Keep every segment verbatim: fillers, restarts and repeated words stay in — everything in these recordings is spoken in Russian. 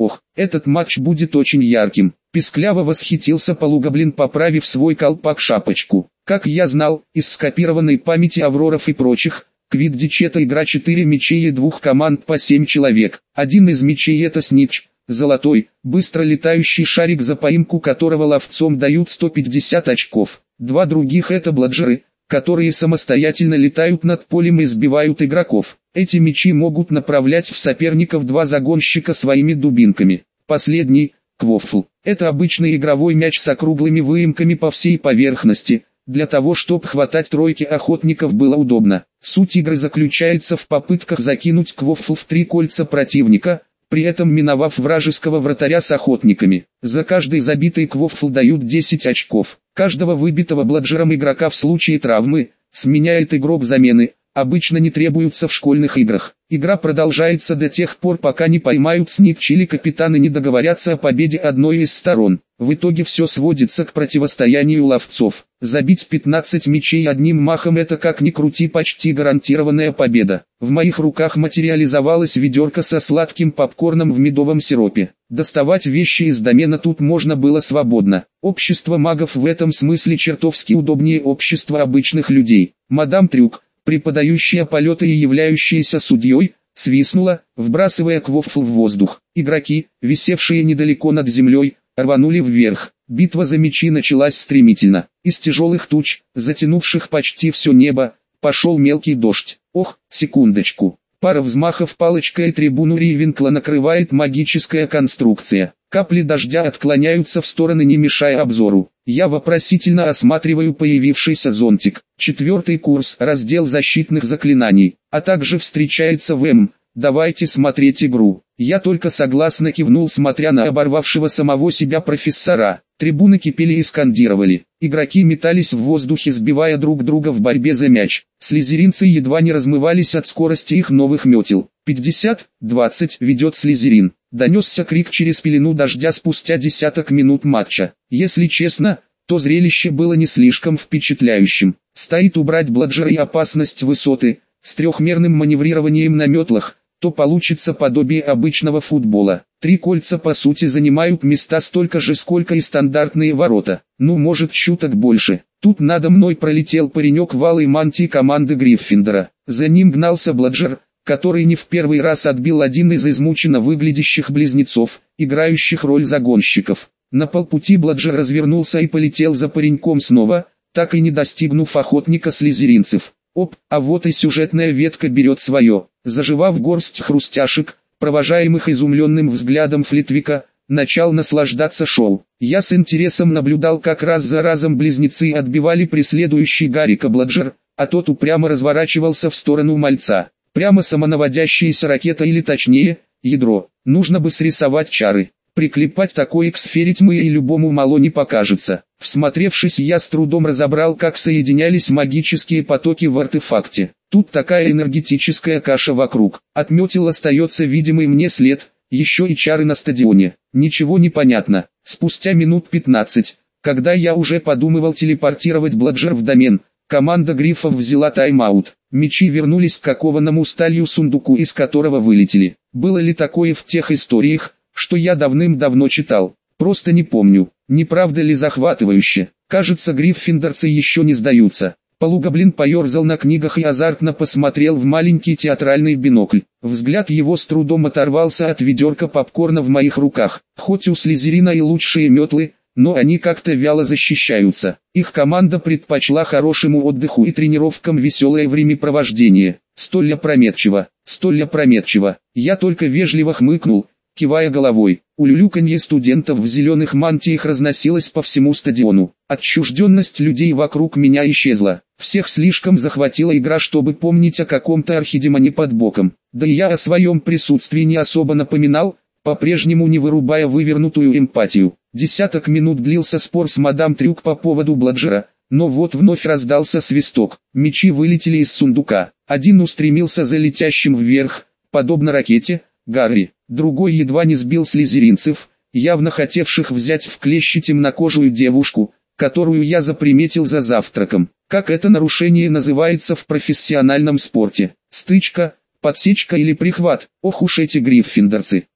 Ох, этот матч будет очень ярким. Пискляво восхитился Полугоблин, поправив свой колпак-шапочку. Как я знал, из скопированной памяти Авроров и прочих, Квиддич это игра четыре мячей и двух команд по семь человек. Один из мячей это снитч, золотой, быстро летающий шарик, за поимку которого ловцом дают сто пятьдесят очков. Два других это бладжеры, которые самостоятельно летают над полем и сбивают игроков. Эти мячи могут направлять в соперников два загонщика своими дубинками. Последний, квофл, это обычный игровой мяч с округлыми выемками по всей поверхности. Для того, чтобы хватать тройки охотников было удобно. Суть игры заключается в попытках закинуть квофл в три кольца противника, при этом миновав вражеского вратаря с охотниками. За каждый забитый квофл дают десять очков. Каждого выбитого бладжером игрока в случае травмы сменяет игрок замены. Обычно не требуются в школьных играх. Игра продолжается до тех пор, пока не поймают снитч или капитаны не договорятся о победе одной из сторон. В итоге все сводится к противостоянию ловцов. Забить пятнадцать мячей одним махом — это, как ни крути, почти гарантированная победа. В моих руках материализовалась ведерко со сладким попкорном в медовом сиропе. Доставать вещи из домена тут можно было свободно. Общество магов в этом смысле чертовски удобнее общества обычных людей. Мадам Трюк, преподающая полеты и являющаяся судьей, свистнула, вбрасывая квофл в воздух. Игроки, висевшие недалеко над землей, рванули вверх. Битва за мячи началась стремительно. Из тяжелых туч, затянувших почти все небо, пошел мелкий дождь. Ох, секундочку. Пара взмахов палочкой трибуну Ривенкла накрывает магическая конструкция. Капли дождя отклоняются в стороны, не мешая обзору. Я вопросительно осматриваю появившийся зонтик. Четвертый курс, раздел защитных заклинаний, а также встречается в М. Давайте смотреть игру. Я только согласно кивнул, смотря на оборвавшего самого себя профессора. Трибуны кипели и скандировали. Игроки метались в воздухе, сбивая друг друга в борьбе за мяч. Слизеринцы едва не размывались от скорости их новых метел. пятьдесят двадцать ведет Слизерин. Донесся крик через пелену дождя спустя десяток минут матча. Если честно, то зрелище было не слишком впечатляющим. Стоит убрать бладжера и опасность высоты, с трехмерным маневрированием на метлах, то получится подобие обычного футбола. Три кольца по сути занимают места столько же, сколько и стандартные ворота. Ну, может, чуток больше. Тут надо мной пролетел паренек в алой мантии команды Гриффиндора. За ним гнался бладжер, который не в первый раз отбил один из измученно выглядящих близнецов, играющих роль загонщиков. На полпути бладжер развернулся и полетел за пареньком снова, так и не достигнув охотника слизеринцев. Оп, а вот и сюжетная ветка берет свое. Заживав горсть хрустяшек, провожаемых изумленным взглядом Флитвика, начал наслаждаться шоу. Я с интересом наблюдал, как раз за разом близнецы отбивали преследующий Гарика бладжер, а тот упрямо разворачивался в сторону мальца. Прямо самонаводящаяся ракета, или точнее, ядро. Нужно бы срисовать чары. Приклепать такое к сфере тьмы и любому мало не покажется. Всмотревшись, я с трудом разобрал, как соединялись магические потоки в артефакте. Тут такая энергетическая каша вокруг. От метел остается видимый мне след, еще и чары на стадионе. Ничего не понятно. Спустя минут пятнадцать, когда я уже подумывал телепортировать бладжер в домен, команда Гриффов взяла тайм-аут. Мячи вернулись к окованному сталью сундуку, из которого вылетели. Было ли такое в тех историях, что я давным-давно читал? Просто не помню. Не правда ли захватывающе? Кажется, гриффиндорцы еще не сдаются. Полугоблин поерзал на книгах и азартно посмотрел в маленький театральный бинокль. Взгляд его с трудом оторвался от ведерка попкорна в моих руках. Хоть у Слизерина и лучшие метлы, но они как-то вяло защищаются. Их команда предпочла хорошему отдыху и тренировкам веселое времяпровождение. Столь опрометчиво, столь опрометчиво. Я только вежливо хмыкнул, кивая головой. Улюлюканье студентов в зеленых мантиях разносилось по всему стадиону. Отчужденность людей вокруг меня исчезла. Всех слишком захватила игра, чтобы помнить о каком-то архидемоне под боком. Да и я о своем присутствии не особо напоминал, по-прежнему не вырубая вывернутую эмпатию. Десяток минут длился спор с мадам Трюк по поводу бладжера, но вот вновь раздался свисток. Мячи вылетели из сундука. Один устремился за летящим вверх, подобно ракете, Гарри. Другой едва не сбил слизеринцев, явно хотевших взять в клещи темнокожую девушку, которую я заприметил за завтраком. Как это нарушение называется в профессиональном спорте? Стычка, подсечка или прихват? Ох уж эти гриффиндорцы.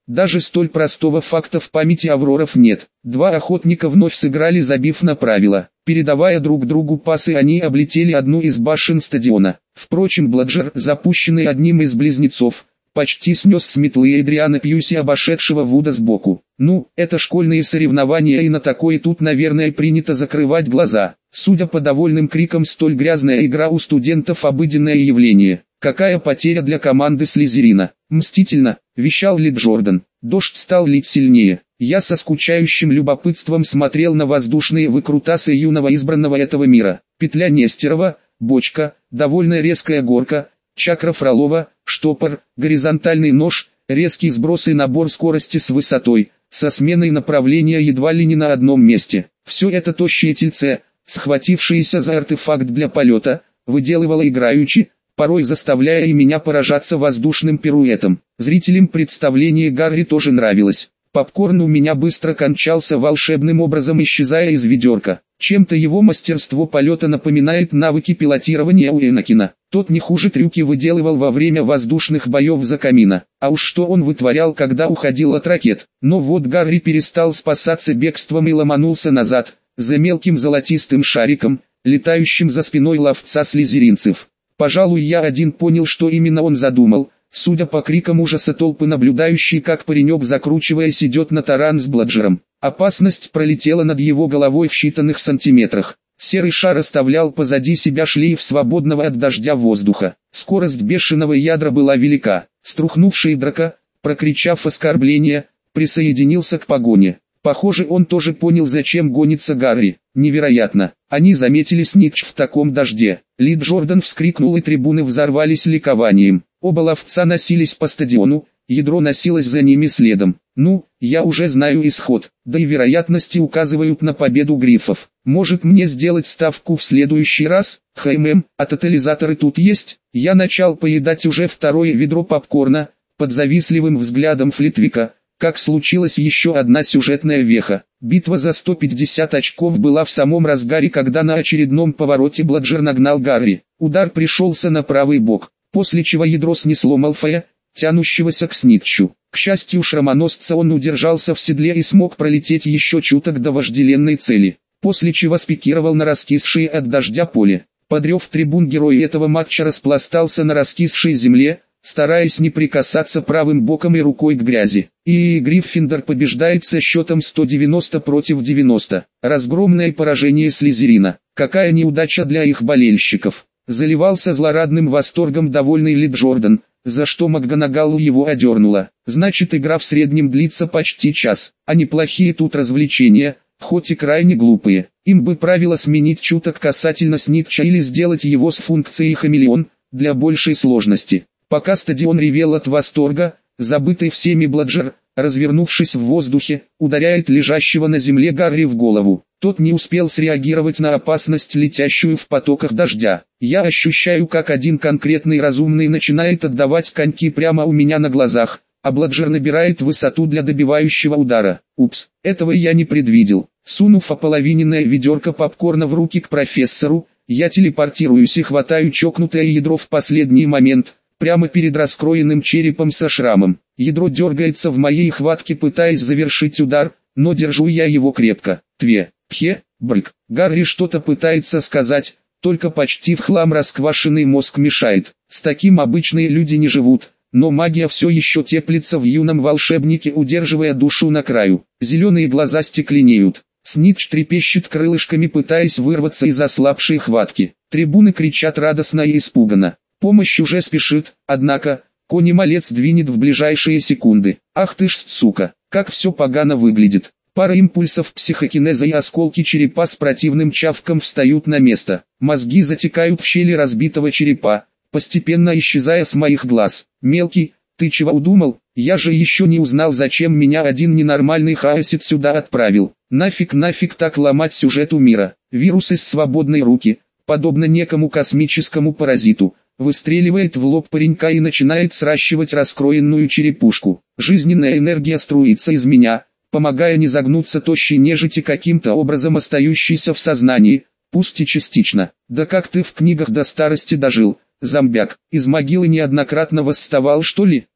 Даже столь простого факта в памяти Авроров нет. Два охотника вновь сыграли, забив на правила. Передавая друг другу пасы, они облетели одну из башен стадиона. Впрочем, Бладжер, запущенный одним из близнецов, почти снес с метлы Эдриана Пьюси, обошедшего Вуда сбоку. Ну, это школьные соревнования, и на такое тут, наверное, принято закрывать глаза. Судя по довольным крикам, столь грязная игра у студентов обыденное явление. Какая потеря для команды Слизерина. Мстительно, вещал Ли Джордан. Дождь стал лить сильнее. Я со скучающим любопытством смотрел на воздушные выкрутасы юного избранного этого мира. Петля Нестерова, бочка, довольно резкая горка, чакра Фролова, штопор, горизонтальный нож, резкий сброс и набор скорости с высотой, со сменой направления едва ли не на одном месте. Все это тощее тельце, схватившееся за артефакт для полета, выделывало играючи, порой заставляя и меня поражаться воздушным пируэтом. Зрителям представление Гарри тоже нравилось. Попкорн у меня быстро кончался, волшебным образом исчезая из ведерка. Чем-то его мастерство полета напоминает навыки пилотирования у Энакина. Тот не хуже трюки выделывал во время воздушных боев за камина. А уж что он вытворял, когда уходил от ракет. Но вот Гарри перестал спасаться бегством и ломанулся назад, за мелким золотистым шариком, летающим за спиной ловца слизеринцев. Пожалуй, я один понял, что именно он задумал. Судя по крикам ужаса толпы, наблюдающие, как паренек, закручиваясь, идет на таран с Бладжером. Опасность пролетела над его головой в считанных сантиметрах. Серый шар оставлял позади себя шлейф свободного от дождя воздуха. Скорость бешеного ядра была велика. Струхнувший драка, прокричав оскорбление, присоединился к погоне. Похоже, он тоже понял, зачем гонится Гарри. Невероятно. Они заметили Снитч в таком дожде. Ли Джордан вскрикнул, и трибуны взорвались ликованием. Оба ловца носились по стадиону, ядро носилось за ними следом. Ну, я уже знаю исход, да и вероятности указывают на победу грифов. Может, мне сделать ставку в следующий раз? Хм, а тотализаторы тут есть? Я начал поедать уже второе ведро попкорна, под завистливым взглядом Флитвика, как случилась еще одна сюжетная веха. Битва за сто пятьдесят очков была в самом разгаре, когда на очередном повороте Бладжер нагнал Гарри. Удар пришелся на правый бок, после чего ядро снесло Малфоя, тянущегося к Снитчу. К счастью шрамоносца, он удержался в седле и смог пролететь еще чуток до вожделенной цели, после чего спикировал на раскисшее от дождя поле. Под рев трибун герой этого матча распластался на раскисшей земле, стараясь не прикасаться правым боком и рукой к грязи. И Гриффиндор побеждает со счетом сто девяносто против девяноста. Разгромное поражение Слизерина. Какая неудача для их болельщиков. Заливался злорадным восторгом довольный Ли Джордан, за что МакГонагалл его одернула. Значит, игра в среднем длится почти час. А неплохие тут развлечения, хоть и крайне глупые. Им бы правило сменить чуток касательно Снитча или сделать его с функцией хамелеон, для большей сложности. Пока стадион ревел от восторга, забытый всеми Бладжер, развернувшись в воздухе, ударяет лежащего на земле Гарри в голову. Тот не успел среагировать на опасность, летящую в потоках дождя. Я ощущаю, как один конкретный разумный начинает отдавать коньки прямо у меня на глазах, а Бладжер набирает высоту для добивающего удара. Упс, этого я не предвидел. Сунув ополовиненное ведерко попкорна в руки к профессору, я телепортируюсь и хватаю чокнутое ядро в последний момент, прямо перед раскроенным черепом со шрамом. Ядро дергается в моей хватке, пытаясь завершить удар, но держу я его крепко. Тве, пхе, брык. Гарри что-то пытается сказать, только почти в хлам расквашенный мозг мешает. С таким обычные люди не живут, но магия все еще теплится в юном волшебнике, удерживая душу на краю. Зеленые глаза стекленеют. Снитч трепещет крылышками, пытаясь вырваться из ослабшей хватки. Трибуны кричат радостно и испуганно. Помощь уже спешит, однако, кони-малец двинет в ближайшие секунды. Ах ты ж сука, как все погано выглядит. Пара импульсов психокинеза, и осколки черепа с противным чавком встают на место. Мозги затекают в щели разбитого черепа, постепенно исчезая с моих глаз. Мелкий, ты чего удумал? Я же еще не узнал, зачем меня один ненормальный хаосит сюда отправил. Нафиг нафиг так ломать сюжет у мира. Вирус из свободной руки, подобно некому космическому паразиту, выстреливает в лоб паренька и начинает сращивать раскроенную черепушку. Жизненная энергия струится из меня, помогая не загнуться тощей нежити, каким-то образом остающейся в сознании, пусть и частично. Да как ты в книгах до старости дожил, зомбяк, из могилы неоднократно восставал, что ли?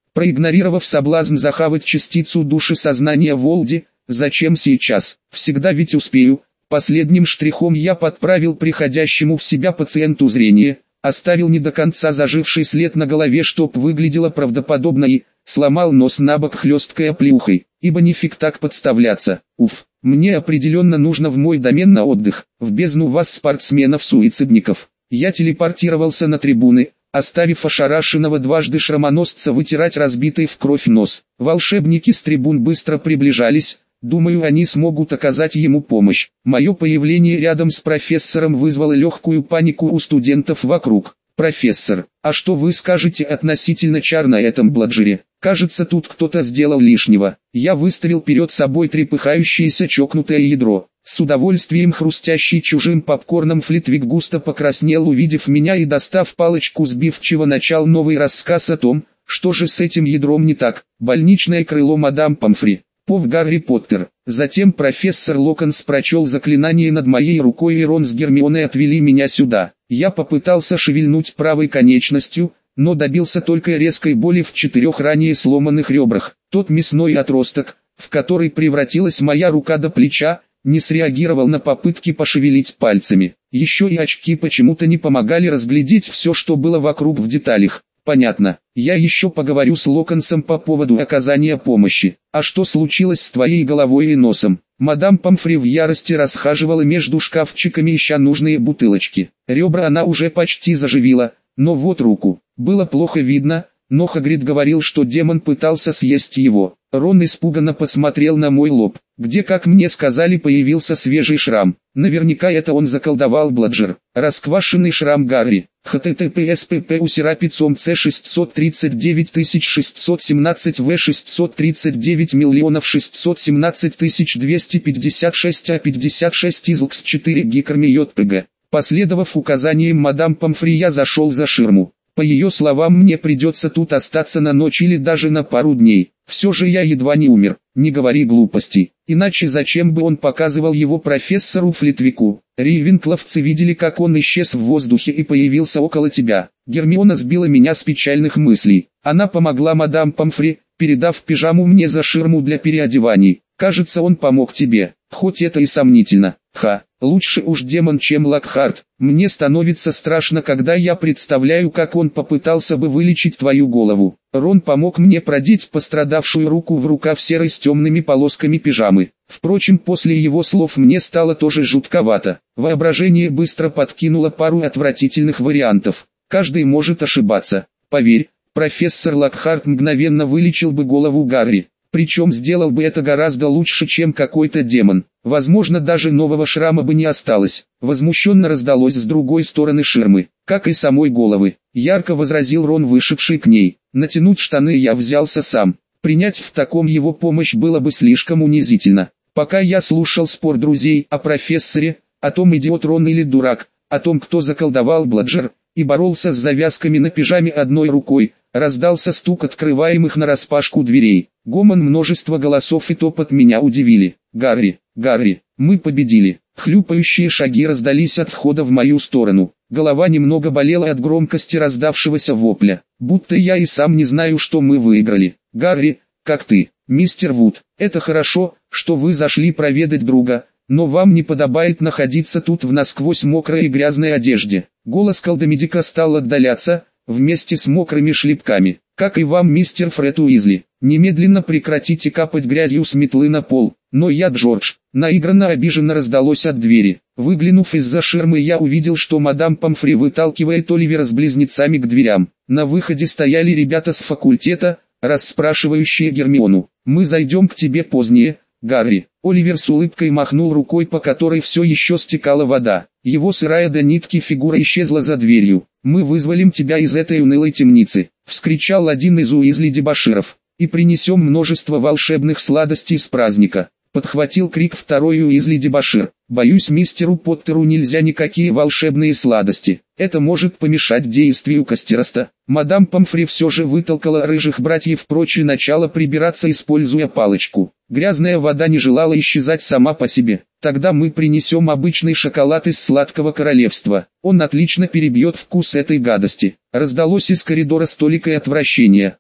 проигнорировав соблазн захавать частицу души сознания Волди. Зачем сейчас? Всегда ведь успею. Последним штрихом я подправил приходящему в себя пациенту зрение, оставил не до конца заживший след на голове, чтоб выглядело правдоподобно, и сломал нос набок хлесткой оплеухой, ибо нифиг так подставляться. Уф, мне определенно нужно в мой домен на отдых, в бездну вас спортсменов-суицидников. Я телепортировался на трибуны, оставив ошарашенного дважды шрамоносца вытирать разбитый в кровь нос. Волшебники с трибун быстро приближались. Думаю, они смогут оказать ему помощь. Мое появление рядом с профессором вызвало легкую панику у студентов вокруг. «Профессор, а что вы скажете относительно чар на этом бладжере? Кажется, тут кто-то сделал лишнего». Я выставил перед собой трепыхающееся чокнутое ядро. С удовольствием хрустящий чужим попкорном Флитвик густо покраснел, увидев меня, и, достав палочку, сбивчиво начал новый рассказ о том, что же с этим ядром не так. Больничное крыло мадам Помфри. Пов Гарри Поттер. Затем профессор Локонс прочел заклинание над моей рукой, и Рон с Гермионой отвели меня сюда. Я попытался шевельнуть правой конечностью, но добился только резкой боли в четырех ранее сломанных ребрах. Тот мясной отросток, в который превратилась моя рука до плеча, не среагировал на попытки пошевелить пальцами. Еще и очки почему-то не помогали разглядеть все, что было вокруг в деталях. Понятно. Я еще поговорю с Локонсом по поводу оказания помощи. А что случилось с твоей головой и носом? Мадам Помфри в ярости расхаживала между шкафчиками, ища нужные бутылочки. Ребра она уже почти заживила, но вот руку. Было плохо видно, но Хагрид говорил, что демон пытался съесть его. Рон испуганно посмотрел на мой лоб, где, как мне сказали, появился свежий шрам. Наверняка это он заколдовал бладжер. Расквашенный шрам Гарри. https pp усерапицом c шестьсот тридцать девять тысяч шестьсот семнадцать в шестьсот тридцать девять миллионов шестьсот семнадцать тысяч двести пятьдесят шесть а пятьдесят шесть из икс четыре гикрми.пг. Последовав указаниям мадам Помфри, я зашел за ширму. По ее словам, мне придется тут остаться на ночь или даже на пару дней. Все же я едва не умер. Не говори глупостей. Иначе зачем бы он показывал его профессору Флитвику? Рейвенкловцы видели, как он исчез в воздухе и появился около тебя. Гермиона сбила меня с печальных мыслей. Она помогла мадам Помфри, передав пижаму мне за ширму для переодеваний. Кажется, он помог тебе. Хоть это и сомнительно. Ха, лучше уж демон, чем Локхарт. Мне становится страшно, когда я представляю, как он попытался бы вылечить твою голову. Рон помог мне продеть пострадавшую руку в рукав серой с темными полосками пижамы. Впрочем, после его слов мне стало тоже жутковато. Воображение быстро подкинуло пару отвратительных вариантов. Каждый может ошибаться. Поверь, профессор Локхарт мгновенно вылечил бы голову Гарри. Причем сделал бы это гораздо лучше, чем какой-то демон. Возможно, даже нового шрама бы не осталось. Возмущенно раздалось с другой стороны ширмы, как и самой головы. Ярко возразил Рон, вышедший к ней. Натянуть штаны я взялся сам. Принять в таком его помощь было бы слишком унизительно. Пока я слушал спор друзей о профессоре, о том, идиот Рон или дурак, о том, кто заколдовал бладжер, и боролся с завязками на пижаме одной рукой, раздался стук открываемых нараспашку дверей. Гомон множества голосов и топот меня удивили. «Гарри, Гарри, мы победили!» Хлюпающие шаги раздались от входа в мою сторону. Голова немного болела от громкости раздавшегося вопля. Будто я и сам не знаю, что мы выиграли. «Гарри, как ты, мистер Вуд? Это хорошо, что вы зашли проведать друга, но вам не подобает находиться тут в насквозь мокрой и грязной одежде». Голос колдомедика стал отдаляться, вместе с мокрыми шлепками. «Как и вам, мистер Фред Уизли, немедленно прекратите капать грязью с метлы на пол». «Но я Джордж», наигранно обиженно раздалось от двери. Выглянув из-за ширмы, я увидел, что мадам Помфри выталкивает Оливера с близнецами к дверям. На выходе стояли ребята с факультета, расспрашивающие Гермиону. «Мы зайдем к тебе позднее, Гарри». Оливер с улыбкой махнул рукой, по которой все еще стекала вода. Его сырая до нитки фигура исчезла за дверью. «Мы вызволим тебя из этой унылой темницы», — вскричал один из Уизли-дебоширов, «и принесем множество волшебных сладостей с праздника». Подхватил крик второй Уизли-дебошир. «Боюсь, мистеру Поттеру нельзя никакие волшебные сладости. Это может помешать действию Костероста». Мадам Помфри все же вытолкала рыжих братьев прочь и начала прибираться, используя палочку. Грязная вода не желала исчезать сама по себе. «Тогда мы принесем обычный шоколад из сладкого королевства. Он отлично перебьет вкус этой гадости». Раздалось из коридора столикое отвращение.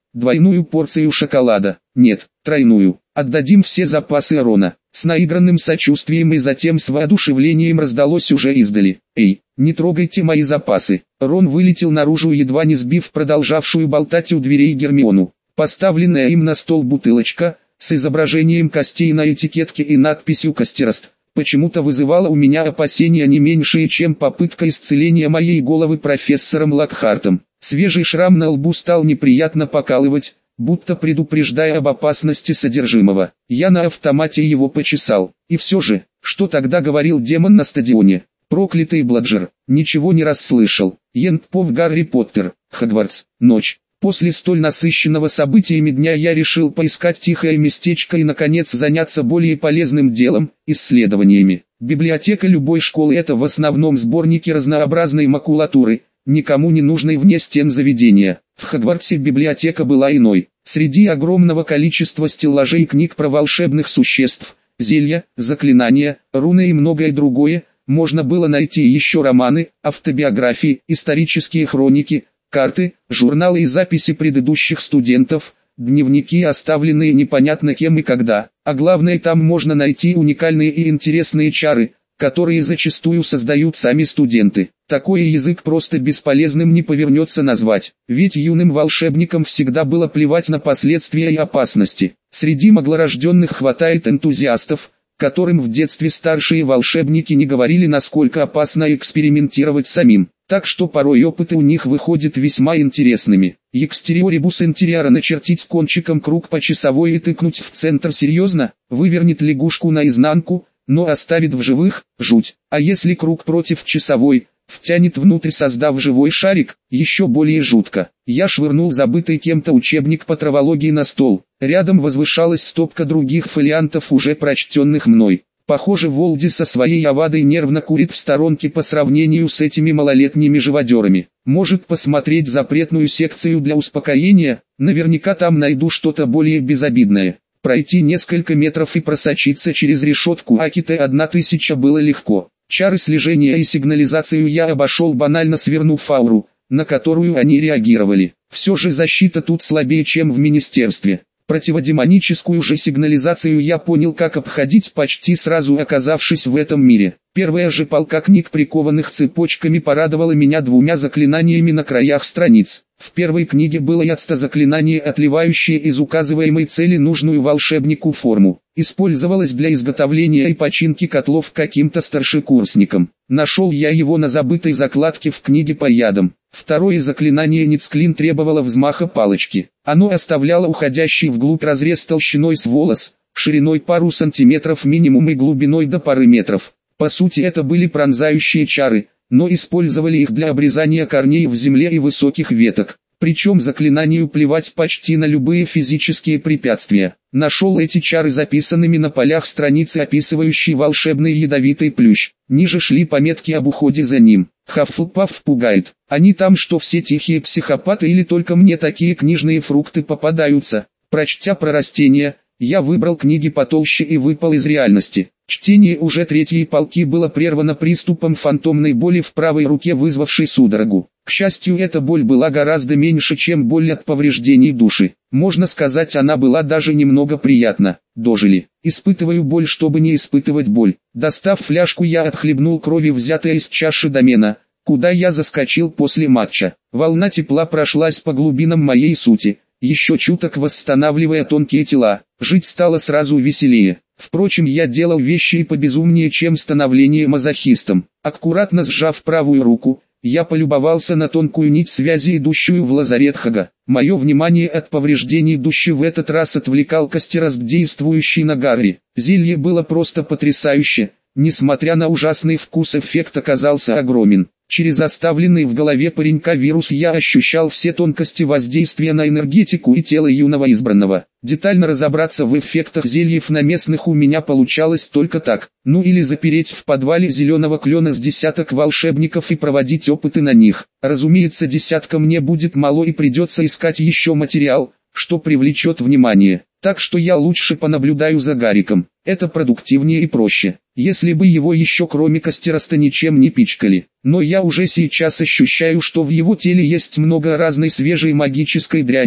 Двойную порцию шоколада. Нет, тройную. Отдадим все запасы Рона. С наигранным сочувствием и затем с воодушевлением раздалось уже издали. Эй, не трогайте мои запасы. Рон вылетел наружу, едва не сбив продолжавшую болтать у дверей Гермиону. Поставленная им на стол бутылочка, с изображением костей на этикетке и надписью «Костерост», почему-то вызывала у меня опасения не меньшие, чем попытка исцеления моей головы профессором Локхартом. Свежий шрам на лбу стал неприятно покалывать, будто предупреждая об опасности содержимого. Я на автомате его почесал. И все же, что тогда говорил демон на стадионе? Проклятый Бладжер. Ничего не расслышал. Ентпов Гарри Поттер. Хогвартс. Ночь. После столь насыщенного событиями дня я решил поискать тихое местечко и наконец заняться более полезным делом – исследованиями. Библиотека любой школы – это в основном сборники разнообразной макулатуры, никому не нужной вне стен заведения. В Хогвартсе библиотека была иной. Среди огромного количества стеллажей книг про волшебных существ, зелья, заклинания, руны и многое другое, можно было найти еще романы, автобиографии, исторические хроники, карты, журналы и записи предыдущих студентов, дневники, оставленные непонятно кем и когда. А главное, там можно найти уникальные и интересные чары, которые зачастую создают сами студенты. Такой язык просто бесполезным не повернется назвать, ведь юным волшебникам всегда было плевать на последствия и опасности. Среди маглорожденных хватает энтузиастов, которым в детстве старшие волшебники не говорили, насколько опасно экспериментировать самим. Так что порой опыты у них выходят весьма интересными. Exterioribus interior начертить кончиком круг по часовой и тыкнуть в центр серьезно, вывернет лягушку наизнанку, но оставит в живых, жуть. А если круг против часовой, втянет внутрь, создав живой шарик, еще более жутко. Я швырнул забытый кем-то учебник по травологии на стол. Рядом возвышалась стопка других фолиантов, уже прочтенных мной. Похоже, Волди со своей авадой нервно курит в сторонке по сравнению с этими малолетними живодерами. Может посмотреть запретную секцию для успокоения, наверняка там найду что-то более безобидное. Пройти несколько метров и просочиться через решетку Аките тысяча было легко. Чары слежения и сигнализацию я обошел, банально свернув ауру, на которую они реагировали. Все же защита тут слабее, чем в министерстве. Противодемоническую же сигнализацию я понял, как обходить, почти сразу оказавшись в этом мире. Первая же полка книг, прикованных цепочками, порадовала меня двумя заклинаниями на краях страниц. В первой книге было ядство-заклинание, отливающее из указываемой цели нужную волшебнику форму. Использовалось для изготовления и починки котлов каким-то старшекурсником. Нашел я его на забытой закладке в книге по ядам. Второе заклинание Ницклин требовало взмаха палочки. Оно оставляло уходящий вглубь разрез толщиной с волос, шириной пару сантиметров минимум и глубиной до пары метров. По сути, это были пронзающие чары, но использовали их для обрезания корней в земле и высоких веток. Причем заклинанию плевать почти на любые физические препятствия. Нашел эти чары записанными на полях страницы, описывающей волшебный ядовитый плющ. Ниже шли пометки об уходе за ним. Хаффлпафф пугает. Они там что, все тихие психопаты, или только мне такие книжные фрукты попадаются? Прочтя про растения, я выбрал книги потолще и выпал из реальности. Чтение уже третьей полки было прервано приступом фантомной боли в правой руке, вызвавшей судорогу. К счастью, эта боль была гораздо меньше, чем боль от повреждений души. Можно сказать, она была даже немного приятна. Дожили. Испытываю боль, чтобы не испытывать боль. Достав фляжку, я отхлебнул крови, взятой из чаши домена, куда я заскочил после матча. Волна тепла прошлась по глубинам моей сути, еще чуток восстанавливая тонкие тела. Жить стало сразу веселее. Впрочем, я делал вещи и побезумнее, чем становление мазохистом. Аккуратно сжав правую руку, я полюбовался на тонкую нить связи, идущую в лазарет Хага. Мое внимание от повреждений души в этот раз отвлекал Костерост, действующий на Гарри. Зелье было просто потрясающе. Несмотря на ужасный вкус, эффект оказался огромен. Через оставленный в голове паренька вирус я ощущал все тонкости воздействия на энергетику и тело юного избранного. Детально разобраться в эффектах зельев на местных у меня получалось только так. Ну или запереть в подвале зеленого клена с десяток волшебников и проводить опыты на них. Разумеется, десятка мне будет мало и придется искать еще материал, что привлечет внимание. Так что я лучше понаблюдаю за Гариком. Это продуктивнее и проще. Если бы его еще кроме Костероста ничем не пичкали. Но я уже сейчас ощущаю, что в его теле есть много разной свежей магической дряни,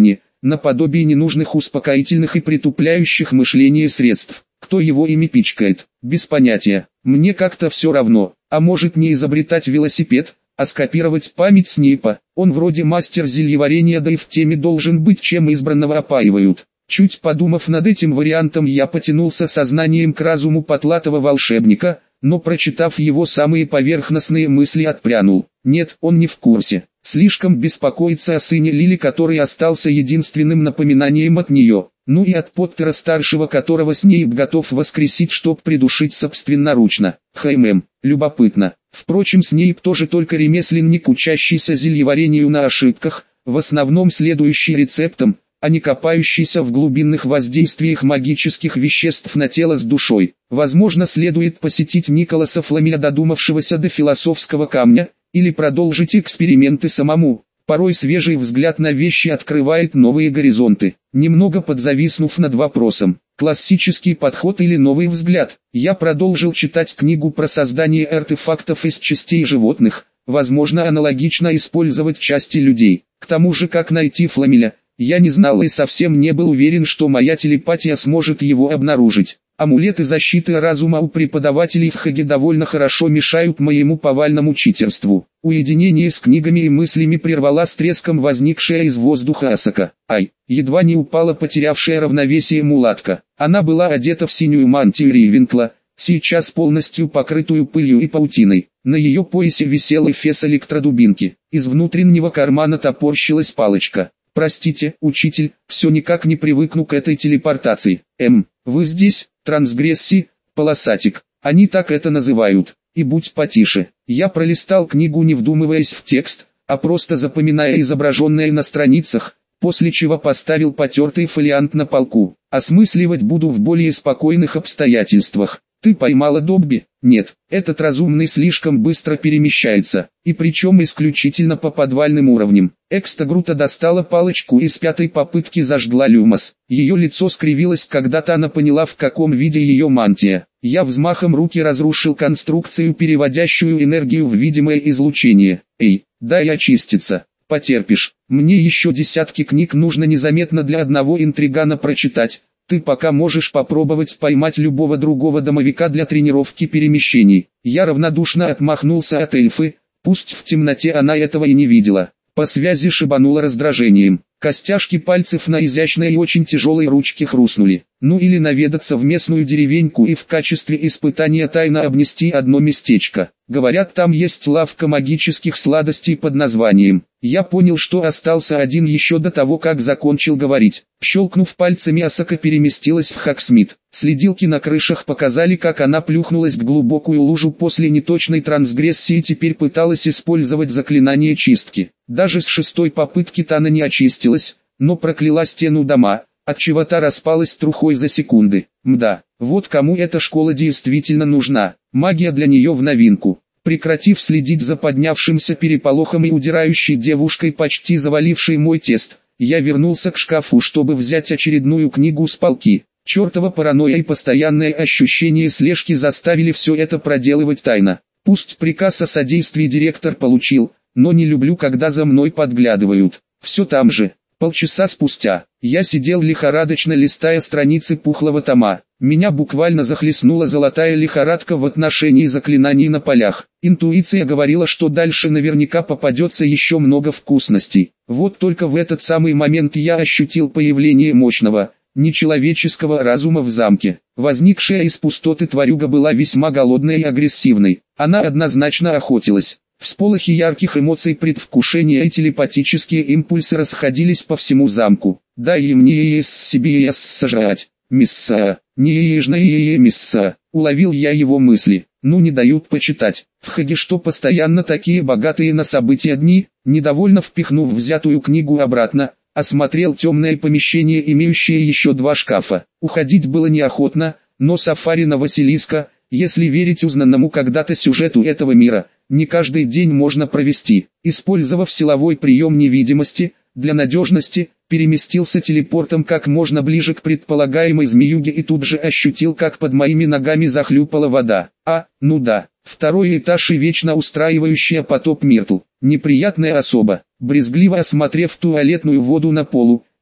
наподобие ненужных успокоительных и притупляющих мышление средств. Кто его ими пичкает? Без понятия. Мне как-то все равно. А может не изобретать велосипед, а скопировать память Снейпа? Он вроде мастер зельеварения, да и в теме должен быть, чем избранного опаивают. Чуть подумав над этим вариантом, я потянулся сознанием к разуму потлатого волшебника, но прочитав его самые поверхностные мысли, отпрянул. Нет, он не в курсе. Слишком беспокоится о сыне Лили, который остался единственным напоминанием от нее. Ну и от Поттера-старшего, которого Снейп готов воскресить, чтоб придушить собственноручно. Хм, любопытно. Впрочем, Снейп тоже только ремесленник, учащийся зельеварению на ошибках, в основном следующий рецептам, а не копающийся в глубинных воздействиях магических веществ на тело с душой. Возможно, следует посетить Николаса Фламеля, додумавшегося до философского камня, или продолжить эксперименты самому. Порой свежий взгляд на вещи открывает новые горизонты. Немного подзависнув над вопросом, классический подход или новый взгляд, я продолжил читать книгу про создание артефактов из частей животных. Возможно, аналогично использовать части людей. К тому же, как найти Фламеля, я не знал и совсем не был уверен, что моя телепатия сможет его обнаружить. Амулеты защиты разума у преподавателей в Хаге довольно хорошо мешают моему повальному читерству. Уединение с книгами и мыслями прервала с треском возникшая из воздуха Асака. Ай, едва не упала потерявшая равновесие мулатка. Она была одета в синюю мантию Рейвенкла, сейчас полностью покрытую пылью и паутиной. На ее поясе висел эфес электродубинки. Из внутреннего кармана топорщилась палочка. «Простите, учитель, все никак не привыкну к этой телепортации. Эм, вы здесь, трансгрессии, полосатик, они так это называют. И будь потише». Я пролистал книгу, не вдумываясь в текст, а просто запоминая изображенное на страницах, после чего поставил потертый фолиант на полку. Осмысливать буду в более спокойных обстоятельствах. Ты поймала Добби? Нет, этот разумный слишком быстро перемещается, и причем исключительно по подвальным уровням. Экстагрута достала палочку и с пятой попытки зажгла люмос. Ее лицо скривилось, когда-то она поняла, в каком виде ее мантия. Я взмахом руки разрушил конструкцию, переводящую энергию в видимое излучение. Эй, дай очиститься. Потерпишь. Мне еще десятки книг нужно незаметно для одного интригана прочитать. Ты пока можешь попробовать поймать любого другого домовика для тренировки перемещений. Я равнодушно отмахнулся от эльфы, пусть в темноте она этого и не видела. По связи шибануло раздражением. Костяшки пальцев на изящной и очень тяжелой ручке хрустнули. Ну или наведаться в местную деревеньку и в качестве испытания тайно обнести одно местечко. Говорят, там есть лавка магических сладостей под названием. Я понял, что остался один еще до того, как закончил говорить. Щелкнув пальцами, Асака переместилась в Хаксмит. Следилки на крышах показали, как она плюхнулась в глубокую лужу после неточной трансгрессии и теперь пыталась использовать заклинание чистки. Даже с шестой попытки Тана не очистилась, но прокляла стену дома, отчего та распалась трухой за секунды. Мда, вот кому эта школа действительно нужна. Магия для нее в новинку. Прекратив следить за поднявшимся переполохом и удирающей девушкой, почти завалившей мой тест, я вернулся к шкафу, чтобы взять очередную книгу с полки. Чертова паранойя и постоянное ощущение слежки заставили все это проделывать тайно. Пусть приказ о содействии директор получил, но не люблю, когда за мной подглядывают. Все там же. Полчаса спустя, я сидел лихорадочно листая страницы пухлого тома. Меня буквально захлестнула золотая лихорадка в отношении заклинаний на полях. Интуиция говорила, что дальше наверняка попадется еще много вкусностей. Вот только в этот самый момент я ощутил появление мощного, нечеловеческого разума в замке. Возникшая из пустоты тварюга была весьма голодной и агрессивной. Она однозначно охотилась. Всполохи ярких эмоций, предвкушения и телепатические импульсы расходились по всему замку. «Дай мне есть себе есть сожрать, мисса, неежная мисса», уловил я его мысли. «Ну не дают почитать. В Хаге что, постоянно такие богатые на события дни?» Недовольно впихнув взятую книгу обратно, осмотрел темное помещение, имеющее еще два шкафа. Уходить было неохотно, но сафари на Василиска, если верить узнанному когда-то сюжету этого мира, не каждый день можно провести. Использовав силовой прием невидимости, для надежности, переместился телепортом как можно ближе к предполагаемой змеюге и тут же ощутил, как под моими ногами захлюпала вода. А, ну да, второй этаж и вечно устраивающая потоп Миртл. Неприятная особа. Брезгливо осмотрев туалетную воду на полу,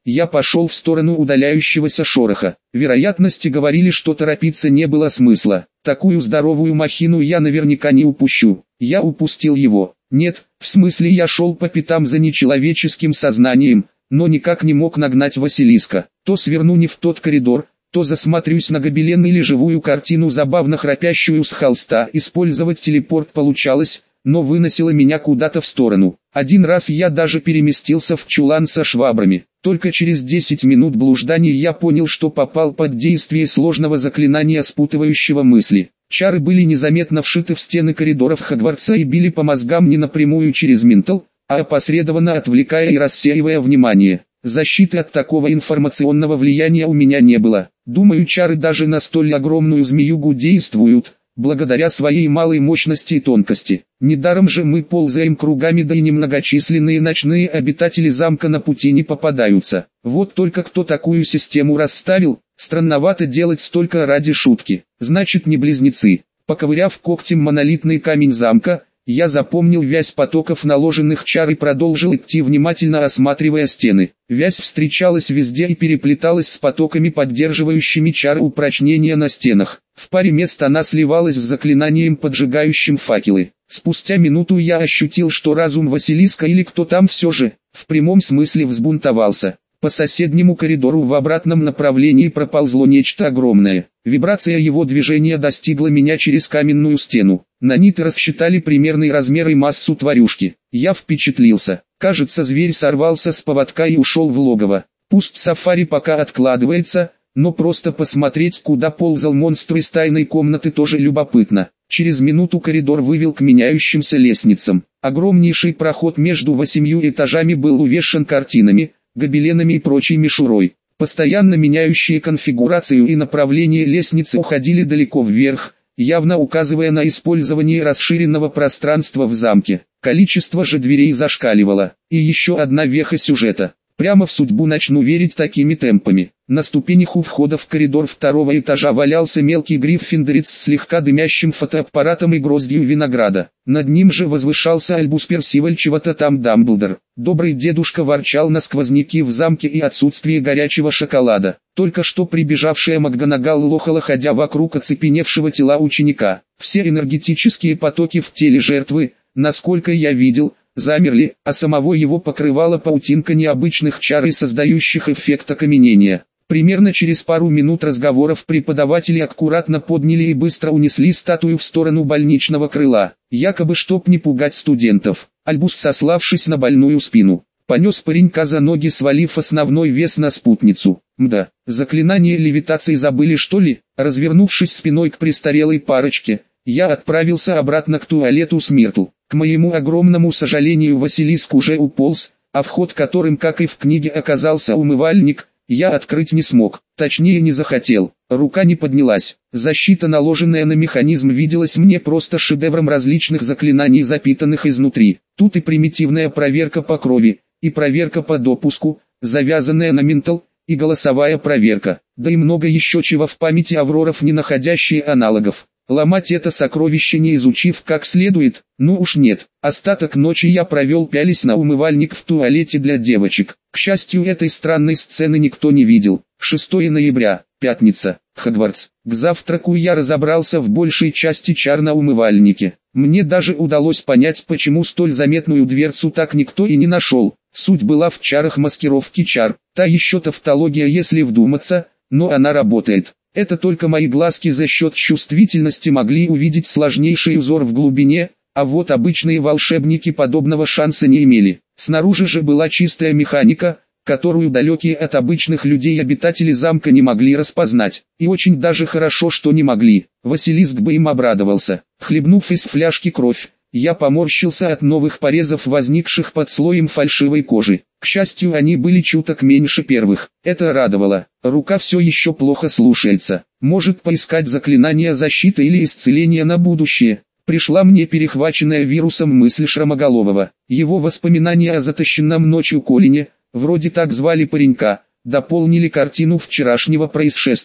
Я пошел в сторону удаляющегося шороха. Вероятности говорили, что торопиться не было смысла. Такую здоровую махину я наверняка не упущу. Я упустил его. Нет, в смысле я шел по пятам за нечеловеческим сознанием, но никак не мог нагнать Василиска. То сверну не в тот коридор, то засмотрюсь на гобелен или живую картину, забавно храпящую с холста. Использовать телепорт получалось, но выносило меня куда-то в сторону. Один раз я даже переместился в чулан со швабрами. Только через десять минут блужданий я понял, что попал под действие сложного заклинания, спутывающего мысли. Чары были незаметно вшиты в стены коридоров Хогвартса и били по мозгам не напрямую через ментал, а опосредованно, отвлекая и рассеивая внимание. Защиты от такого информационного влияния у меня не было. Думаю, чары даже на столь огромную змеюгу действуют, благодаря своей малой мощности и тонкости. Недаром же мы ползаем кругами, да и немногочисленные ночные обитатели замка на пути не попадаются. Вот только кто такую систему расставил, странновато делать столько ради шутки. Значит, не близнецы. Поковыряв когтем монолитный камень замка, я запомнил вязь потоков наложенных чар и продолжил идти, внимательно осматривая стены. Вязь встречалась везде и переплеталась с потоками, поддерживающими чары упрочнения на стенах. В паре мест она сливалась с заклинанием, поджигающим факелы. Спустя минуту я ощутил, что разум Василиска, или кто там все же, в прямом смысле взбунтовался. По соседнему коридору в обратном направлении проползло нечто огромное. Вибрация его движения достигла меня через каменную стену. Наниты рассчитали примерный размер и массу тварюшки. Я впечатлился. Кажется, зверь сорвался с поводка и ушел в логово. Пусть сафари пока откладывается, но просто посмотреть, куда ползал монстр из тайной комнаты, тоже любопытно. Через минуту коридор вывел к меняющимся лестницам. Огромнейший проход между восемью этажами был увешан картинами, гобеленами и прочей мишурой. Постоянно меняющие конфигурацию и направление лестницы уходили далеко вверх, явно указывая на использование расширенного пространства в замке. Количество же дверей зашкаливало. И еще одна веха сюжета. Прямо в судьбу начну верить такими темпами. На ступенях у входа в коридор второго этажа валялся мелкий гриффиндорец с слегка дымящим фотоаппаратом и гроздью винограда. Над ним же возвышался Альбус Персиваль, чего-то там Дамблдор. Добрый дедушка ворчал на сквозняки в замке и отсутствие горячего шоколада. Только что прибежавшая МакГонагал лохала, ходя вокруг оцепеневшего тела ученика. Все энергетические потоки в теле жертвы, насколько я видел, замерли, а самого его покрывала паутинка необычных чар, создающих эффект окаменения. Примерно через пару минут разговоров преподаватели аккуратно подняли и быстро унесли статую в сторону больничного крыла, якобы чтоб не пугать студентов. Альбус, сославшись на больную спину, понес паренька за ноги, свалив основной вес на спутницу. Мда, заклинание левитации забыли, что ли? Развернувшись спиной к престарелой парочке, я отправился обратно к туалету с Миртл. К моему огромному сожалению, Василиск уже уполз, а вход, которым, как и в книге, оказался умывальник, я открыть не смог, точнее не захотел. Рука не поднялась. Защита, наложенная на механизм, виделась мне просто шедевром различных заклинаний, запитанных изнутри. Тут и примитивная проверка по крови, и проверка по допуску, завязанная на ментал, и голосовая проверка, да и много еще чего в памяти Авроров, не находящие аналогов. Ломать это сокровище, не изучив как следует, ну уж нет. Остаток ночи я провел, пялись на умывальник в туалете для девочек. К счастью, этой странной сцены никто не видел. шестое ноября, пятница, Хогвартс. К завтраку я разобрался в большей части чар на умывальнике. Мне даже удалось понять, почему столь заметную дверцу так никто и не нашел. Суть была в чарах маскировки чар. Та еще тавтология, если вдуматься, но она работает. Это только мои глазки за счет чувствительности могли увидеть сложнейший узор в глубине, а вот обычные волшебники подобного шанса не имели. Снаружи же была чистая механика, которую далекие от обычных людей обитатели замка не могли распознать. И очень даже хорошо, что не могли. Василиск бы им обрадовался. Хлебнув из фляжки кровь, я поморщился от новых порезов, возникших под слоем фальшивой кожи. К счастью, они были чуток меньше первых. Это радовало. Рука все еще плохо слушается. Может, поискать заклинание защиты или исцеления на будущее. Пришла мне перехваченная вирусом мысль Шрамоголового. Его воспоминания о затащенном ночью Колине, вроде так звали паренька, дополнили картину вчерашнего происшествия.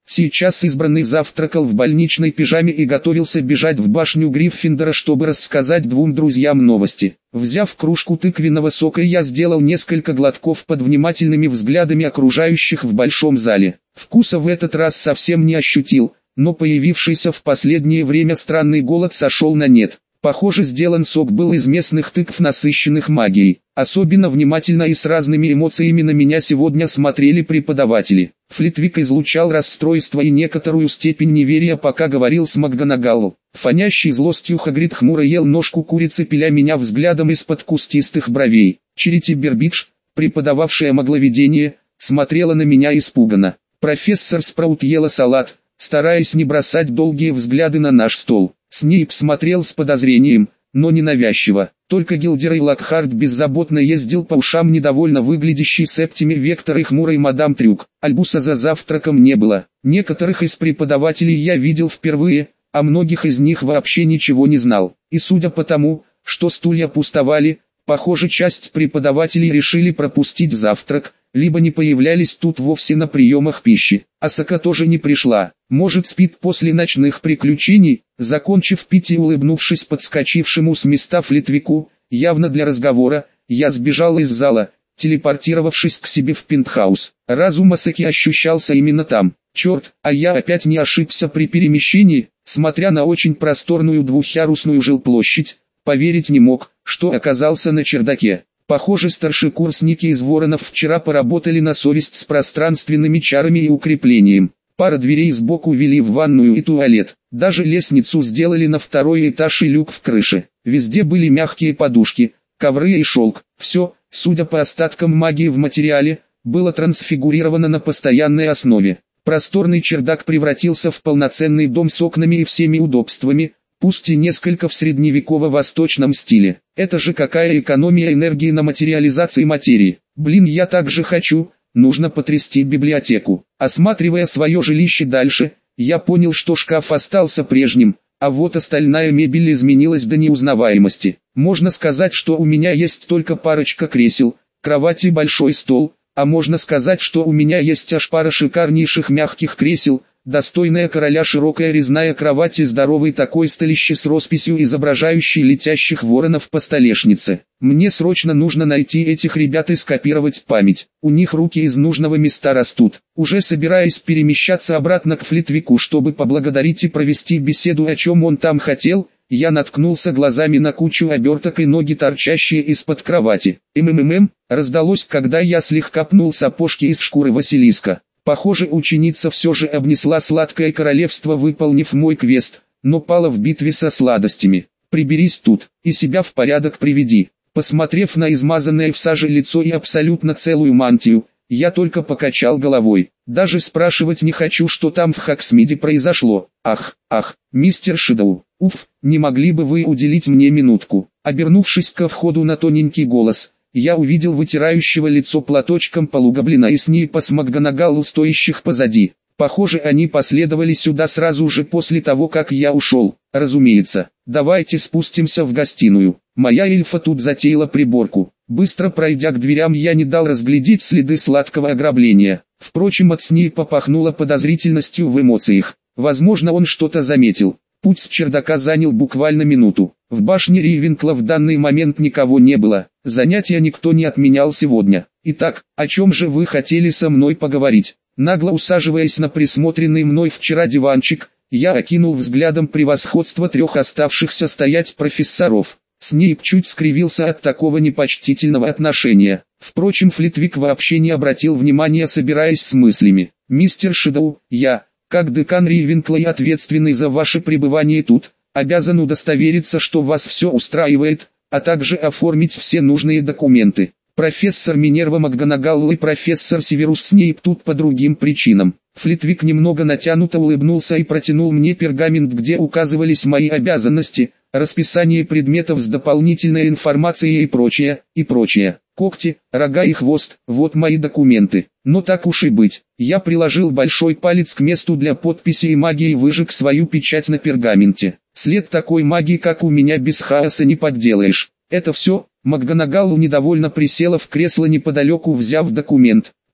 Сейчас избранный завтракал в больничной пижаме и готовился бежать в башню Гриффиндора, чтобы рассказать двум друзьям новости. Взяв кружку тыквенного сока, я сделал несколько глотков под внимательными взглядами окружающих в большом зале. Вкуса в этот раз совсем не ощутил, но появившийся в последнее время странный голод сошел на нет. Похоже, сделан сок был из местных тыкв, насыщенных магией. Особенно внимательно и с разными эмоциями на меня сегодня смотрели преподаватели. Флитвик излучал расстройство и некоторую степень неверия, пока говорил с МакГонагалл. Фонящий злостью Хагрид хмуро ел ножку курицы, пиля меня взглядом из-под кустистых бровей. Черити Бербидж, преподававшая магловедение, смотрела на меня испуганно. Профессор Спраут ела салат, стараясь не бросать долгие взгляды на наш стол. Снейп смотрел с подозрением, но не навязчиво. Только Гилдерей Локхарт беззаботно ездил по ушам недовольно выглядящей Септиме Вектор и хмурой мадам Трюк. Альбуса за завтраком не было. Некоторых из преподавателей я видел впервые, а многих из них вообще ничего не знал. И судя по тому, что стулья пустовали, похоже, часть преподавателей решили пропустить завтрак, либо не появлялись тут вовсе на приемах пищи. Асака тоже не пришла. Может, спит после ночных приключений? Закончив пить и улыбнувшись подскочившему с места Флитвику, явно для разговора, я сбежал из зала, телепортировавшись к себе в пентхаус. Разум Асаки ощущался именно там. Черт, а я опять не ошибся при перемещении, смотря на очень просторную двухъярусную жилплощадь, поверить не мог, что оказался на чердаке. Похоже, старшекурсники из Воронов вчера поработали на совесть с пространственными чарами и укреплением. Пара дверей сбоку вели в ванную и туалет. Даже лестницу сделали на второй этаж и люк в крыше. Везде были мягкие подушки, ковры и шелк. Все, судя по остаткам магии в материале, было трансфигурировано на постоянной основе. Просторный чердак превратился в полноценный дом с окнами и всеми удобствами, пусть и несколько в средневеково-восточном стиле. Это же какая экономия энергии на материализации материи. Блин, я так же хочу. Нужно потрясти библиотеку. Осматривая свое жилище дальше, я понял, что шкаф остался прежним, а вот остальная мебель изменилась до неузнаваемости. Можно сказать, что у меня есть только парочка кресел, кровать и большой стол, а можно сказать, что у меня есть аж пара шикарнейших мягких кресел, достойная короля широкая резная кровать и здоровый такой столище с росписью, изображающей летящих воронов по столешнице. Мне срочно нужно найти этих ребят и скопировать память. У них руки из нужного места растут. Уже собираясь перемещаться обратно к Флитвику, чтобы поблагодарить и провести беседу, о чем он там хотел, я наткнулся глазами на кучу оберток и ноги, торчащие из-под кровати. «Ммм», раздалось, когда я слегка пнул сапожки из шкуры Василиска. Похоже, ученица все же обнесла сладкое королевство, выполнив мой квест, но пала в битве со сладостями. Приберись тут, и себя в порядок приведи. Посмотрев на измазанное в саже лицо и абсолютно целую мантию, я только покачал головой. Даже спрашивать не хочу, что там в Хоксмиде произошло. Ах, ах, мистер Шидоу, уф, не могли бы вы уделить мне минутку? Обернувшись ко входу на тоненький голос, я увидел вытирающего лицо платочком полугоблина и Снейпа с МакГонагалл, стоящих позади. Похоже, они последовали сюда сразу же после того, как я ушел. Разумеется, давайте спустимся в гостиную. Моя эльфа тут затеяла приборку. Быстро пройдя к дверям, я не дал разглядеть следы сладкого ограбления. Впрочем, от Снейпа пахнуло подозрительностью в эмоциях. Возможно, он что-то заметил. Путь с чердака занял буквально минуту. В башне Рейвенкла в данный момент никого не было. Занятия никто не отменял сегодня. Итак, о чем же вы хотели со мной поговорить? Нагло усаживаясь на присмотренный мной вчера диванчик, я окинул взглядом превосходство трех оставшихся стоять профессоров. Снейп чуть скривился от такого непочтительного отношения. Впрочем, Флитвик вообще не обратил внимания, собираясь с мыслями. «Мистер Шидоу, я, как декан Рейвенкла и ответственный за ваше пребывание тут, обязан удостовериться, что вас все устраивает, а также оформить все нужные документы. Профессор Минерва МакГонагалл и профессор Северус Снейп тут по другим причинам». Флитвик немного натянуто улыбнулся и протянул мне пергамент, где указывались мои обязанности, расписание предметов с дополнительной информацией и прочее, и прочее. Когти, рога и хвост, вот мои документы. Но так уж и быть. Я приложил большой палец к месту для подписи и магией выжег свою печать на пергаменте. След такой магии, как у меня, без хаоса не подделаешь. Это все. МакГонагалл недовольно присела в кресло неподалеку, взяв документ.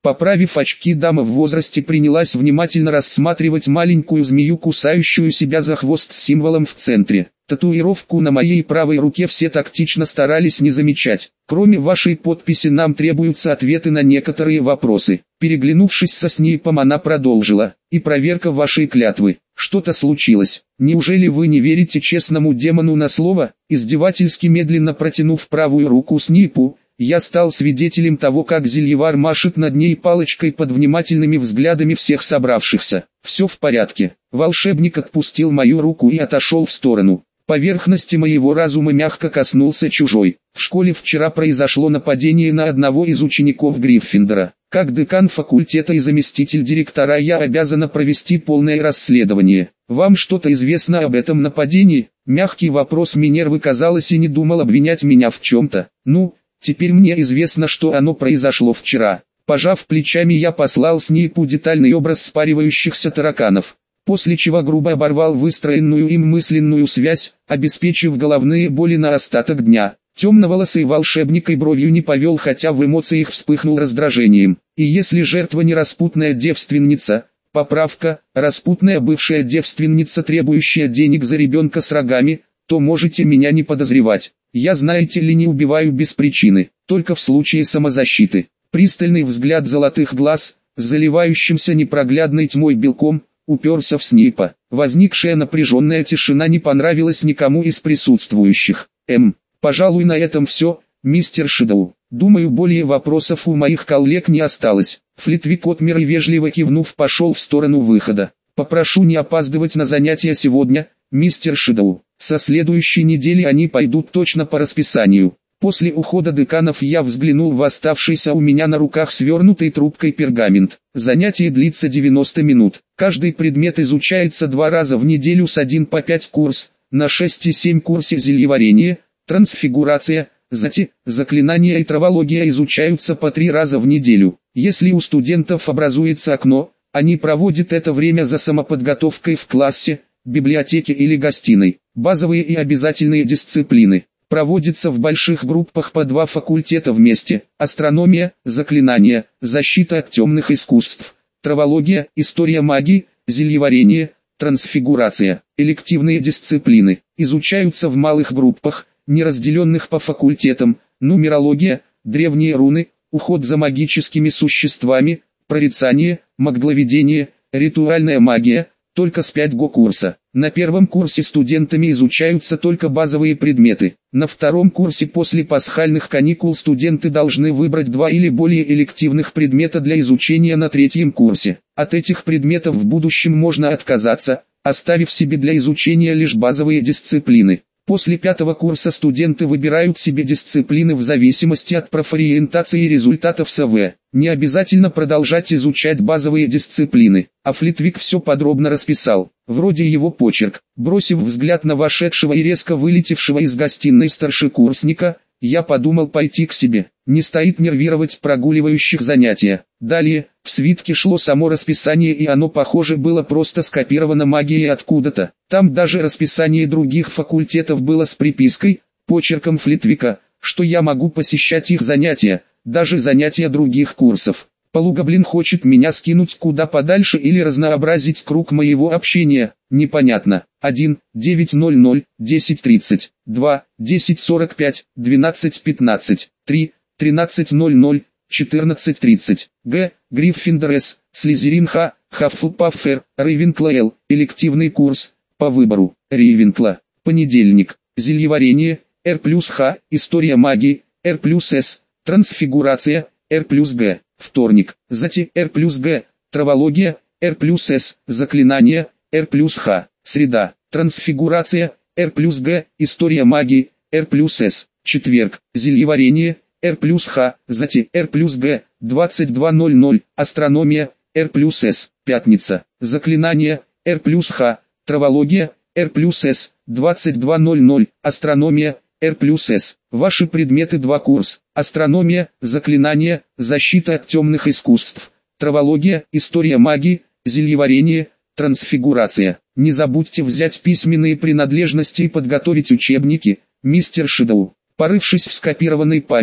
Поправив очки, дама в возрасте принялась внимательно рассматривать маленькую змею, кусающую себя за хвост с символом в центре. Татуировку на моей правой руке все тактично старались не замечать. Кроме вашей подписи нам требуются ответы на некоторые вопросы. Переглянувшись со Снейпом, она продолжила. И проверка вашей клятвы. Что-то случилось. Неужели вы не верите честному демону на слово? Издевательски медленно протянув правую руку Снейпу, я стал свидетелем того, как Зельевар машет над ней палочкой под внимательными взглядами всех собравшихся. Все в порядке. Волшебник отпустил мою руку и отошел в сторону. Поверхности моего разума мягко коснулся чужой. В школе вчера произошло нападение на одного из учеников Гриффиндора. Как декан факультета и заместитель директора я обязана провести полное расследование. Вам что-то известно об этом нападении? Мягкий вопрос Минервы, казалось, и не думал обвинять меня в чем-то. Ну... Теперь мне известно, что оно произошло вчера. Пожав плечами, я послал Снейпу детальный образ спаривающихся тараканов, после чего грубо оборвал выстроенную им мысленную связь, обеспечив головные боли на остаток дня. Темноволосый волшебник и бровью не повел, хотя в эмоциях вспыхнул раздражением. И если жертва не распутная девственница, поправка, распутная бывшая девственница, требующая денег за ребенка с рогами, то можете меня не подозревать. Я, знаете ли, не убиваю без причины, только в случае самозащиты. Пристальный взгляд золотых глаз, с заливающимся непроглядной тьмой белком, уперся в Снейпа. Возникшая напряженная тишина не понравилась никому из присутствующих. Эм, пожалуй, на этом все, мистер Шэдоу. Думаю, более вопросов у моих коллег не осталось. Флитвик отмер и, вежливо кивнув, пошел в сторону выхода. Попрошу не опаздывать на занятия сегодня, мистер Шэдоу. Со следующей недели они пойдут точно по расписанию. После ухода деканов я взглянул в оставшийся у меня на руках свернутый трубкой пергамент. Занятие длится девяносто минут. Каждый предмет изучается два раза в неделю с один по пять курс, на шесть и семь курсе зельеварение, трансфигурация, зати, заклинания и травология изучаются по три раза в неделю. Если у студентов образуется окно, они проводят это время за самоподготовкой в классе, библиотеке или гостиной. Базовые и обязательные дисциплины проводятся в больших группах по два факультета вместе: астрономия, заклинания, защита от темных искусств, травология, история магии, зельеварение, трансфигурация. Элективные дисциплины изучаются в малых группах, не разделенных по факультетам: нумерология, древние руны, уход за магическими существами, прорицание, магловедение, ритуальная магия, только с пять го курса. На первом курсе студентами изучаются только базовые предметы. На втором курсе после пасхальных каникул студенты должны выбрать два или более элективных предмета для изучения на третьем курсе. От этих предметов в будущем можно отказаться, оставив себе для изучения лишь базовые дисциплины. После пятого курса студенты выбирают себе дисциплины в зависимости от профориентации и результатов СВ. Не обязательно продолжать изучать базовые дисциплины, а Флитвик все подробно расписал. Вроде его почерк. Бросив взгляд на вошедшего и резко вылетевшего из гостиной старшекурсника, я подумал пойти к себе. Не стоит нервировать прогуливающих занятия. Далее, в свитке шло само расписание, и оно, похоже, было просто скопировано магией откуда-то. Там даже расписание других факультетов было с припиской, почерком Флитвика, что я могу посещать их занятия, даже занятия других курсов. Полугоблин хочет меня скинуть куда подальше или разнообразить круг моего общения, непонятно. один, девять ноль ноль, десять тридцать, два, десять сорок пять, двенадцать пятнадцать, три, тринадцать ноль ноль, четырнадцать тридцать. Г. Гриффиндор С. Слизерин Х. Хаффлпаф Р. Рейвенкла Л. Элективный курс, по выбору, Рейвенкла. Понедельник. Зельеварение, Р плюс Х. История магии, Р плюс С. Трансфигурация, Р плюс Г. Вторник. Зати, Р плюс Г. Травология, Р плюс С. Заклинания, Р плюс Х. Среда. Трансфигурация, Р плюс Г. История магии, Р плюс С. Четверг. Зельеварение, Р плюс Х. Зати, Р плюс Г. двадцать два ноль ноль. Астрономия, Р плюс С. Пятница. Заклинания, Р плюс Х. Травология, Р плюс С. двадцать два ноль ноль. Астрономия, Р плюс С. Ваши предметы два курс. Астрономия, заклинания, защита от темных искусств, травология, история магии, зельеварение, трансфигурация. Не забудьте взять письменные принадлежности и подготовить учебники, мистер Шэдоу. Порывшись в скопированной памяти,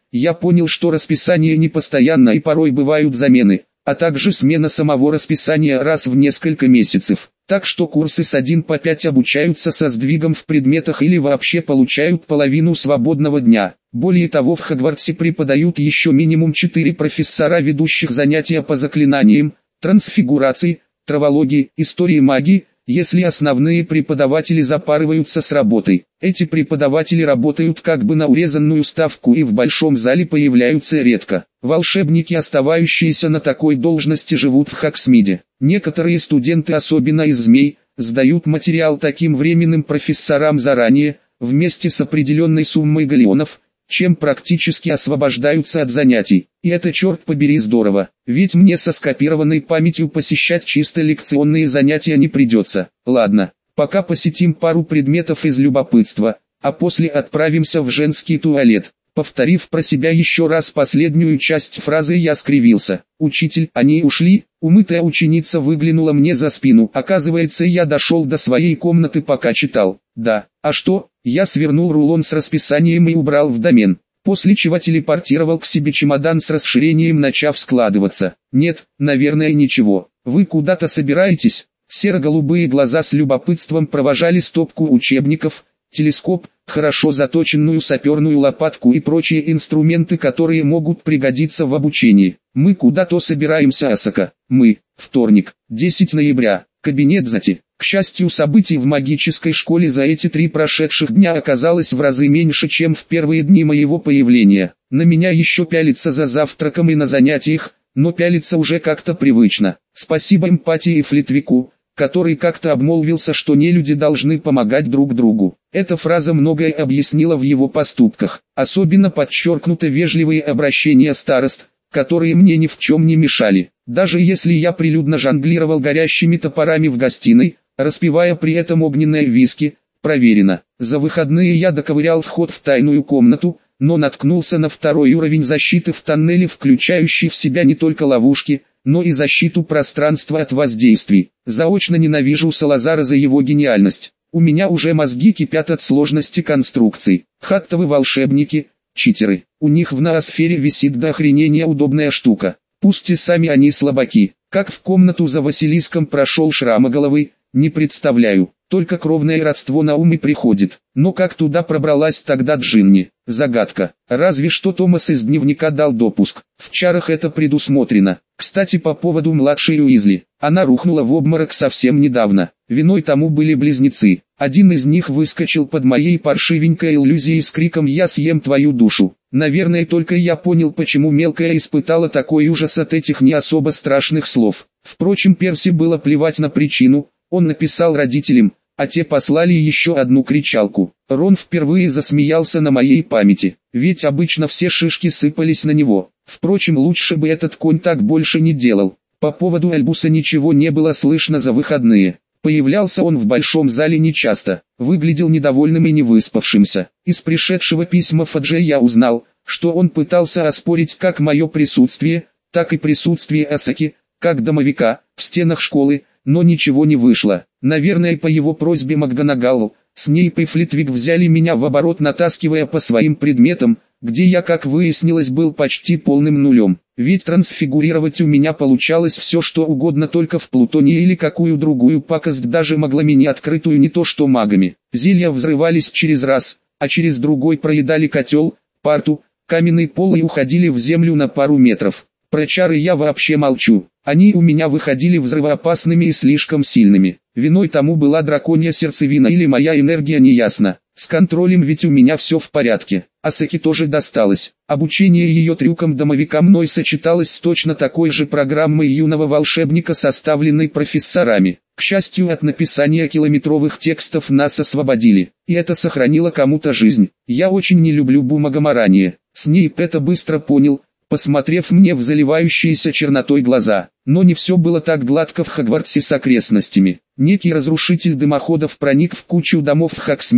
я понял, что расписание не постоянно и порой бывают замены, а также смена самого расписания раз в несколько месяцев. Так что курсы с один по пять обучаются со сдвигом в предметах или вообще получают половину свободного дня. Более того, в Хогвартсе преподают еще минимум четыре профессора, ведущих занятия по заклинаниям, трансфигурации, травологии, истории магии, если основные преподаватели запарываются с работой. Эти преподаватели работают как бы на урезанную ставку и в большом зале появляются редко. Волшебники, оставающиеся на такой должности, живут в Хогсмиде. Некоторые студенты, особенно из змей, сдают материал таким временным профессорам заранее, вместе с определенной суммой галлеонов, чем практически освобождаются от занятий. И это, черт побери, здорово, ведь мне со скопированной памятью посещать чисто лекционные занятия не придется. Ладно, пока посетим пару предметов из любопытства, а после отправимся в женский туалет. Повторив про себя еще раз последнюю часть фразы, я скривился. «Учитель, они ушли?» Умытая ученица выглянула мне за спину. Оказывается, я дошел до своей комнаты, пока читал. Да, а что? Я свернул рулон с расписанием и убрал в домен, после чего телепортировал к себе чемодан с расширением, начав складываться. Нет, наверное, ничего. Вы куда-то собираетесь? Серо-голубые глаза с любопытством провожали стопку учебников, телескоп, хорошо заточенную саперную лопатку и прочие инструменты, которые могут пригодиться в обучении. Мы куда-то собираемся, Асака. Мы. Вторник, десятое ноября. Кабинет Зати. К счастью, событий в магической школе за эти три прошедших дня оказалось в разы меньше, чем в первые дни моего появления. На меня еще пялиться за завтраком и на занятиях, но пялиться уже как-то привычно. Спасибо эмпатии и Флитвику, который как-то обмолвился, что нелюди должны помогать друг другу. Эта фраза многое объяснила в его поступках, особенно подчеркнуто вежливые обращения старост, которые мне ни в чем не мешали. Даже если я прилюдно жонглировал горящими топорами в гостиной, распивая при этом огненное виски, проверено. За выходные я доковырял вход в тайную комнату, но наткнулся на второй уровень защиты в тоннеле, включающий в себя не только ловушки, но и защиту пространства от воздействий. Заочно ненавижу Салазара за его гениальность. У меня уже мозги кипят от сложности конструкций. Хаттовы волшебники, читеры. У них в ноосфере висит до охренения удобная штука. Пусть и сами они слабаки. Как в комнату за Василиском прошел Шрамоголовый, не представляю. Только кровное родство на ум и приходит. Но как туда пробралась тогда Джинни? Загадка. Разве что Томас из дневника дал допуск. В чарах это предусмотрено. Кстати, по поводу младшей Уизли. Она рухнула в обморок совсем недавно. Виной тому были близнецы. Один из них выскочил под моей паршивенькой иллюзией с криком «Я съем твою душу». Наверное, только я понял, почему мелкая испытала такой ужас от этих не особо страшных слов. Впрочем, Перси было плевать на причину. Он написал родителям, а те послали еще одну кричалку. Рон впервые засмеялся на моей памяти, ведь обычно все шишки сыпались на него. Впрочем, лучше бы этот конь так больше не делал. По поводу Альбуса ничего не было слышно за выходные. Появлялся он в большом зале нечасто, выглядел недовольным и невыспавшимся. Из пришедшего письма Фаджи я узнал, что он пытался оспорить как мое присутствие, так и присутствие Асаки, как домовика, в стенах школы, но ничего не вышло. Наверное, по его просьбе МакГонагалл, Снейп и Флитвик взяли меня в оборот, натаскивая по своим предметам, где я, как выяснилось, был почти полным нулем. Ведь трансфигурировать у меня получалось все что угодно, только в Плутоне или какую другую пакость даже могла меня открытую, не то что магами. Зелья взрывались через раз, а через другой проедали котел, парту, каменный пол и уходили в землю на пару метров. Про чары я вообще молчу. Они у меня выходили взрывоопасными и слишком сильными. Виной тому была драконья сердцевина или моя энергия, неясно. С контролем ведь у меня все в порядке. Асаки тоже досталось. Обучение ее трюкам домовика мной сочеталось с точно такой же программой юного волшебника, составленной профессорами. К счастью, от написания километровых текстов нас освободили. И это сохранило кому-то жизнь. Я очень не люблю бумагоморание. Снейп это быстро понял, посмотрев мне в заливающиеся чернотой глаза. Но не все было так гладко в Хогвартсе с окрестностями. Некий разрушитель дымоходов проник в кучу домов в Хогсмиде,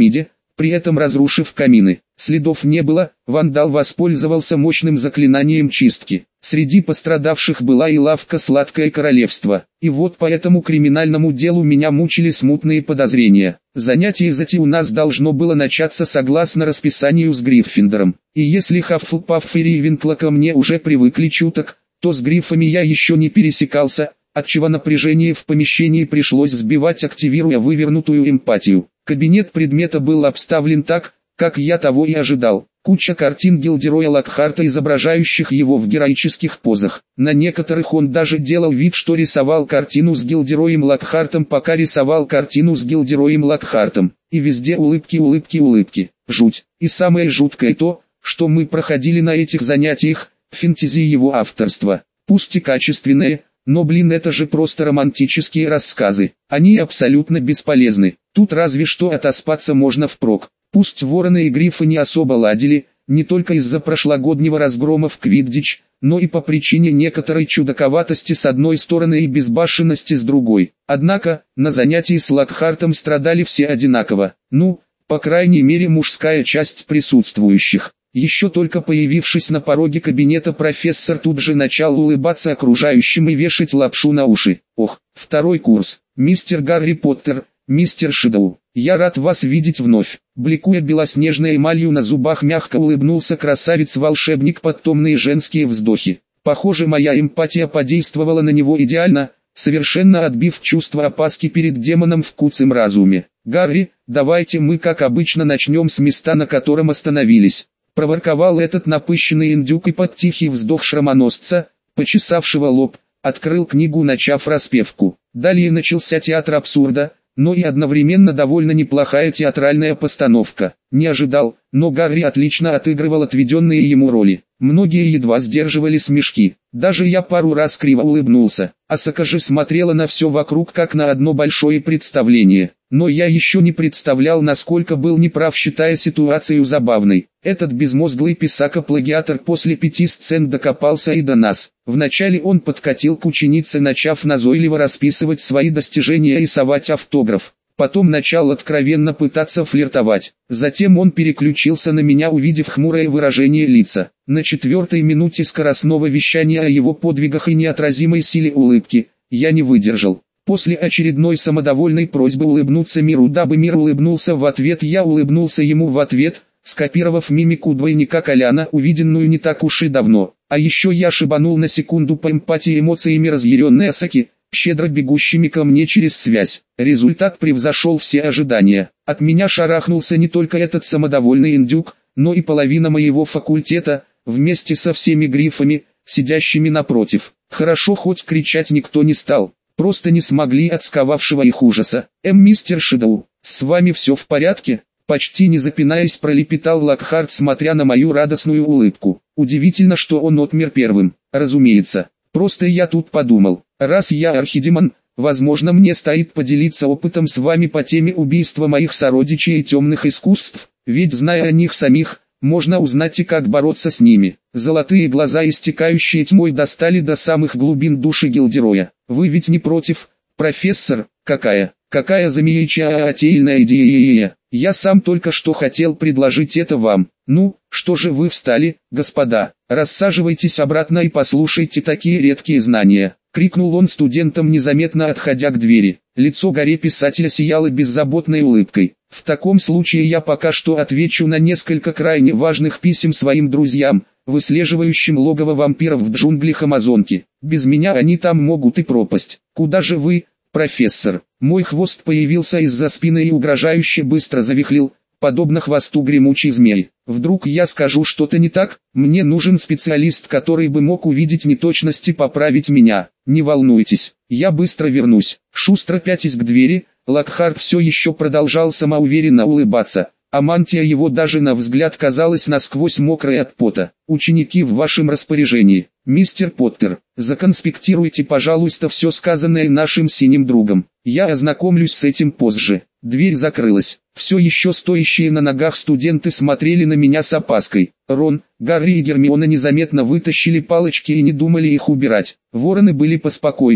при этом разрушив камины. Следов не было, вандал воспользовался мощным заклинанием чистки. Среди пострадавших была и лавка «Сладкое королевство». И вот по этому криминальному делу меня мучили смутные подозрения. Занятие зати у нас должно было начаться согласно расписанию с Гриффиндором. И если Хаффлпафф и Рейвенкло ко мне уже привыкли чуток, то с грифами я еще не пересекался, отчего напряжение в помещении пришлось сбивать, активируя вывернутую эмпатию. Кабинет предмета был обставлен так, как я того и ожидал. Куча картин Гилдероя Локхарта, изображающих его в героических позах. На некоторых он даже делал вид, что рисовал картину с Гилдероем Локхартом, пока рисовал картину с Гилдероем Локхартом. И везде улыбки, улыбки, улыбки. Жуть. И самое жуткое то, что мы проходили на этих занятиях, фэнтези его авторства. Пусть и качественные, но блин, это же просто романтические рассказы. Они абсолютно бесполезны. Тут разве что отоспаться можно впрок. Пусть вороны и грифы не особо ладили, не только из-за прошлогоднего разгрома в Квиддич, но и по причине некоторой чудаковатости с одной стороны и безбашенности с другой. Однако, на занятии с Локхартом страдали все одинаково. Ну, по крайней мере мужская часть присутствующих. Еще только появившись на пороге кабинета, профессор тут же начал улыбаться окружающим и вешать лапшу на уши. Ох, второй курс, мистер Гарри Поттер, мистер Шидоу, я рад вас видеть вновь. Бликуя белоснежной эмалью на зубах, мягко улыбнулся красавец-волшебник под томные женские вздохи. Похоже, моя эмпатия подействовала на него идеально, совершенно отбив чувство опаски перед демоном в куцем разуме. «Гарри, давайте мы как обычно начнем с места, на котором остановились», — проворковал этот напыщенный индюк, и под тихий вздох шрамоносца, почесавшего лоб, открыл книгу, начав распевку. Далее начался театр абсурда, но и одновременно довольно неплохая театральная постановка. Не ожидал, но Гарри отлично отыгрывал отведенные ему роли. Многие едва сдерживали смешки. Даже я пару раз криво улыбнулся. Асака же смотрела на все вокруг как на одно большое представление. Но я еще не представлял, насколько был неправ, считая ситуацию забавной. Этот безмозглый писака-плагиатор после пяти сцен докопался и до нас. Вначале он подкатил к ученице, начав назойливо расписывать свои достижения и совать автограф. Потом начал откровенно пытаться флиртовать. Затем он переключился на меня, увидев хмурое выражение лица. На четвертой минуте скоростного вещания о его подвигах и неотразимой силе улыбки, я не выдержал. После очередной самодовольной просьбы улыбнуться миру, дабы мир улыбнулся в ответ, я улыбнулся ему в ответ, скопировав мимику двойника Коляна, увиденную не так уж и давно. А еще я шибанул на секунду по эмпатии эмоциями разъяренной Асаки, щедро бегущими ко мне через связь. Результат превзошел все ожидания. От меня шарахнулся не только этот самодовольный индюк, но и половина моего факультета, вместе со всеми грифами, сидящими напротив. Хорошо, хоть кричать никто не стал. Просто не смогли от сковавшего их ужаса. «Эм, мистер Шидоу, с вами все в порядке?» Почти не запинаясь, пролепетал Локхарт, смотря на мою радостную улыбку. Удивительно, что он отмер первым. Разумеется. Просто я тут подумал, раз я архидемон, возможно, мне стоит поделиться опытом с вами по теме убийства моих сородичей и темных искусств, ведь, зная о них самих, можно узнать и как бороться с ними. Золотые глаза, истекающие тьмой, достали до самых глубин души Гилдероя. Вы ведь не против, профессор? Какая, какая замечательная идея. Я сам только что хотел предложить это вам. Ну, что же вы встали, господа? Рассаживайтесь обратно и послушайте такие редкие знания. Крикнул он студентам, незаметно отходя к двери. Лицо горе-писателя сияло беззаботной улыбкой. В таком случае я пока что отвечу на несколько крайне важных писем своим друзьям, выслеживающим логово вампиров в джунглях Амазонки. Без меня они там могут и пропасть. Куда же вы, профессор? Мой хвост появился из-за спины и угрожающе быстро завихлил, подобно хвосту гремучей змеи. Вдруг я скажу что-то не так? Мне нужен специалист, который бы мог увидеть неточности и поправить меня. Не волнуйтесь, я быстро вернусь. Шустро пятясь к двери, Локхарт все еще продолжал самоуверенно улыбаться, а мантия его даже на взгляд казалась насквозь мокрой от пота. «Ученики в вашем распоряжении, мистер Поттер, законспектируйте, пожалуйста, все сказанное нашим синим другом. Я ознакомлюсь с этим позже». Дверь закрылась. Все еще стоящие на ногах студенты смотрели на меня с опаской. Рон, Гарри и Гермиона незаметно вытащили палочки и не думали их убирать. Вороны были поспокойнее.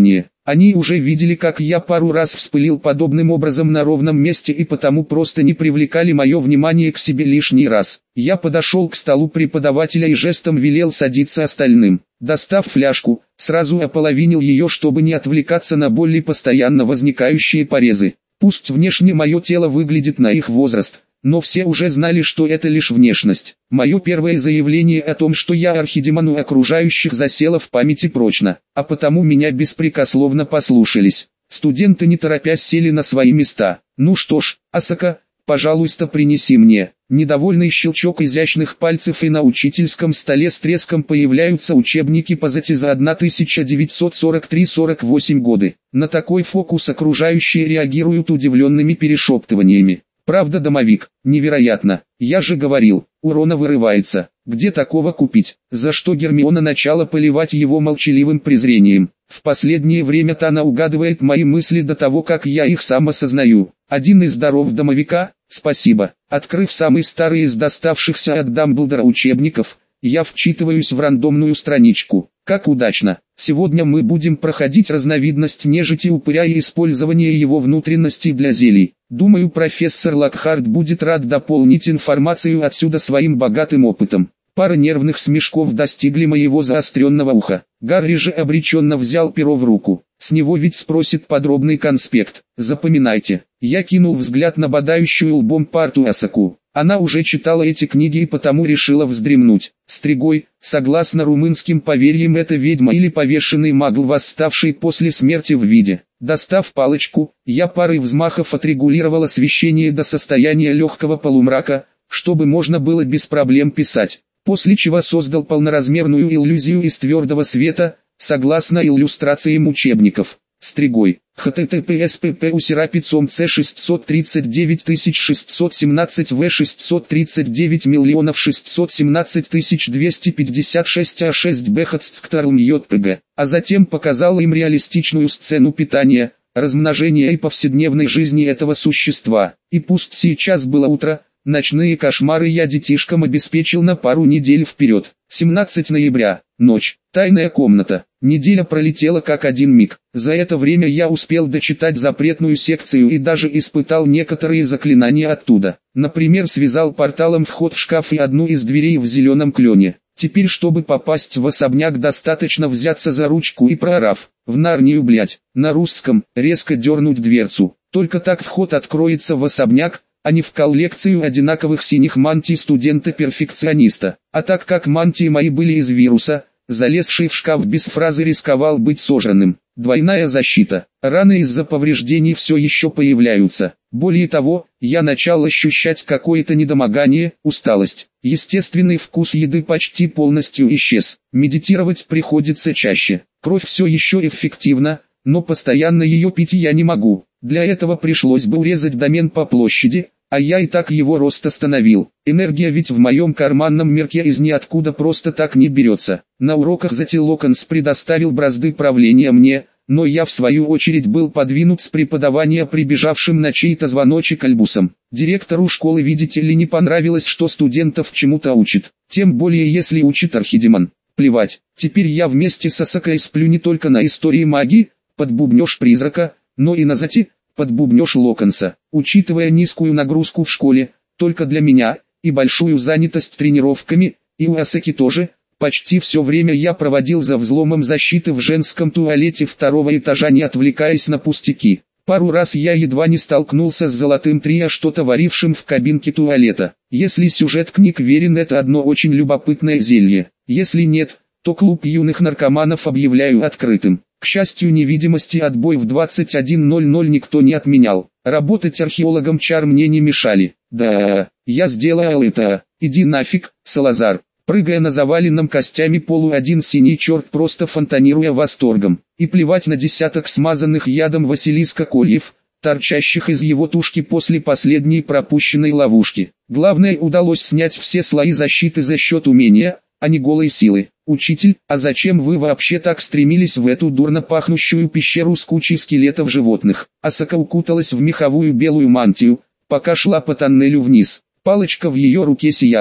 Они уже видели, как я пару раз вспылил подобным образом на ровном месте и потому просто не привлекали мое внимание к себе лишний раз. Я подошел к столу преподавателя и жестом велел садиться остальным. Достав фляжку, сразу ополовинил ее, чтобы не отвлекаться на боли, постоянно возникающие порезы. Пусть внешне мое тело выглядит на их возраст, но все уже знали, что это лишь внешность. Мое первое заявление о том, что я архидемон у окружающих, засело в памяти прочно, а потому меня беспрекословно послушались. Студенты не торопясь сели на свои места. «Ну что ж, Асака, пожалуйста, принеси мне». Недовольный щелчок изящных пальцев, и на учительском столе с треском появляются учебники по зати за тысяча девятьсот сорок три — сорок восемь годы. На такой фокус окружающие реагируют удивленными перешептываниями. Правда, домовик, невероятно, я же говорил, урона вырывается, где такого купить? За что Гермиона начала поливать его молчаливым презрением. В последнее время-то она угадывает мои мысли до того, как я их сам осознаю. Один из даров домовика, спасибо. Открыв самый старый из доставшихся от Дамблдора учебников, я вчитываюсь в рандомную страничку. Как удачно! Сегодня мы будем проходить разновидность нежити упыря и использование его внутренностей для зелий. Думаю, профессор Локхарт будет рад дополнить информацию отсюда своим богатым опытом. Пара нервных смешков достигли моего заостренного уха. Гарри же обреченно взял перо в руку. С него ведь спросит подробный конспект. Запоминайте. Я кинул взгляд на бодающую лбом парту Асаку. Она уже читала эти книги и потому решила вздремнуть. Стригой, согласно румынским поверьям, это ведьма или повешенный магл, восставший после смерти в виде. Достав палочку, я парой взмахов отрегулировал освещение до состояния легкого полумрака, чтобы можно было без проблем писать. После чего создал полноразмерную иллюзию из твердого света, согласно иллюстрациям учебников. Стригой. https pp усерапицом c шестьсот тридцать девять тысяч шестьсот семнадцать в шестьсот тридцать девять миллионов шестьсот семнадцать тысяч двести пятьдесят шесть а шесть бхцткторм йпг. А затем показал им реалистичную сцену питания, размножения и повседневной жизни этого существа. И пусть сейчас было утро, ночные кошмары я детишкам обеспечил на пару недель вперед. семнадцатое ноября. Ночь. Тайная комната. Неделя пролетела как один миг. За это время я успел дочитать запретную секцию и даже испытал некоторые заклинания оттуда. Например, связал порталом вход в шкаф и одну из дверей в зеленом клене. Теперь, чтобы попасть в особняк, достаточно взяться за ручку и, проорав «в Нарнию, блять», на русском, резко дернуть дверцу. Только так вход откроется в особняк, а не в коллекцию одинаковых синих мантий студента-перфекциониста. А так как мантии мои были из вируса, залезший в шкаф без фразы рисковал быть сожранным. Двойная защита. Раны из-за повреждений все еще появляются. Более того, я начал ощущать какое-то недомогание, усталость. Естественный вкус еды почти полностью исчез. Медитировать приходится чаще. Кровь все еще эффективна, но постоянно ее пить я не могу. Для этого пришлось бы урезать домен по площади, а я и так его рост остановил. Энергия ведь в моем карманном мирке из ниоткуда просто так не берется. На уроках Зати Локонс предоставил бразды правления мне, но я в свою очередь был подвинут с преподавания прибежавшим на чей-то звоночек Альбусом. Директору школы, видите ли, не понравилось, что студентов чему-то учит, тем более если учит архидемон. Плевать, теперь я вместе с Асакой сплю не только на истории магии, под бубнёж призрака, но и на Зати, под бубнёж Локонса. Учитывая низкую нагрузку в школе, только для меня, и большую занятость тренировками, и у Асаки тоже, почти все время я проводил за взломом защиты в женском туалете второго этажа, не отвлекаясь на пустяки. Пару раз я едва не столкнулся с золотым трио, что-то варившим в кабинке туалета. Если сюжет книг верен, это одно очень любопытное зелье. Если нет, то клуб юных наркоманов объявляю открытым. К счастью, невидимости отбой в двадцать один ноль ноль никто не отменял. Работать археологом чар мне не мешали. Да, я сделал это. Иди нафиг, Салазар. Прыгая на заваленном костями полу, один синий черт, просто фонтанируя восторгом. И плевать на десяток смазанных ядом Василиска кольев, торчащих из его тушки после последней пропущенной ловушки. Главное, удалось снять все слои защиты за счет умения, а не голой силы. «Учитель, а зачем вы вообще так стремились в эту дурно пахнущую пещеру с кучей скелетов животных?» Асака укуталась в меховую белую мантию, пока шла по тоннелю вниз. Палочка в ее руке сияла.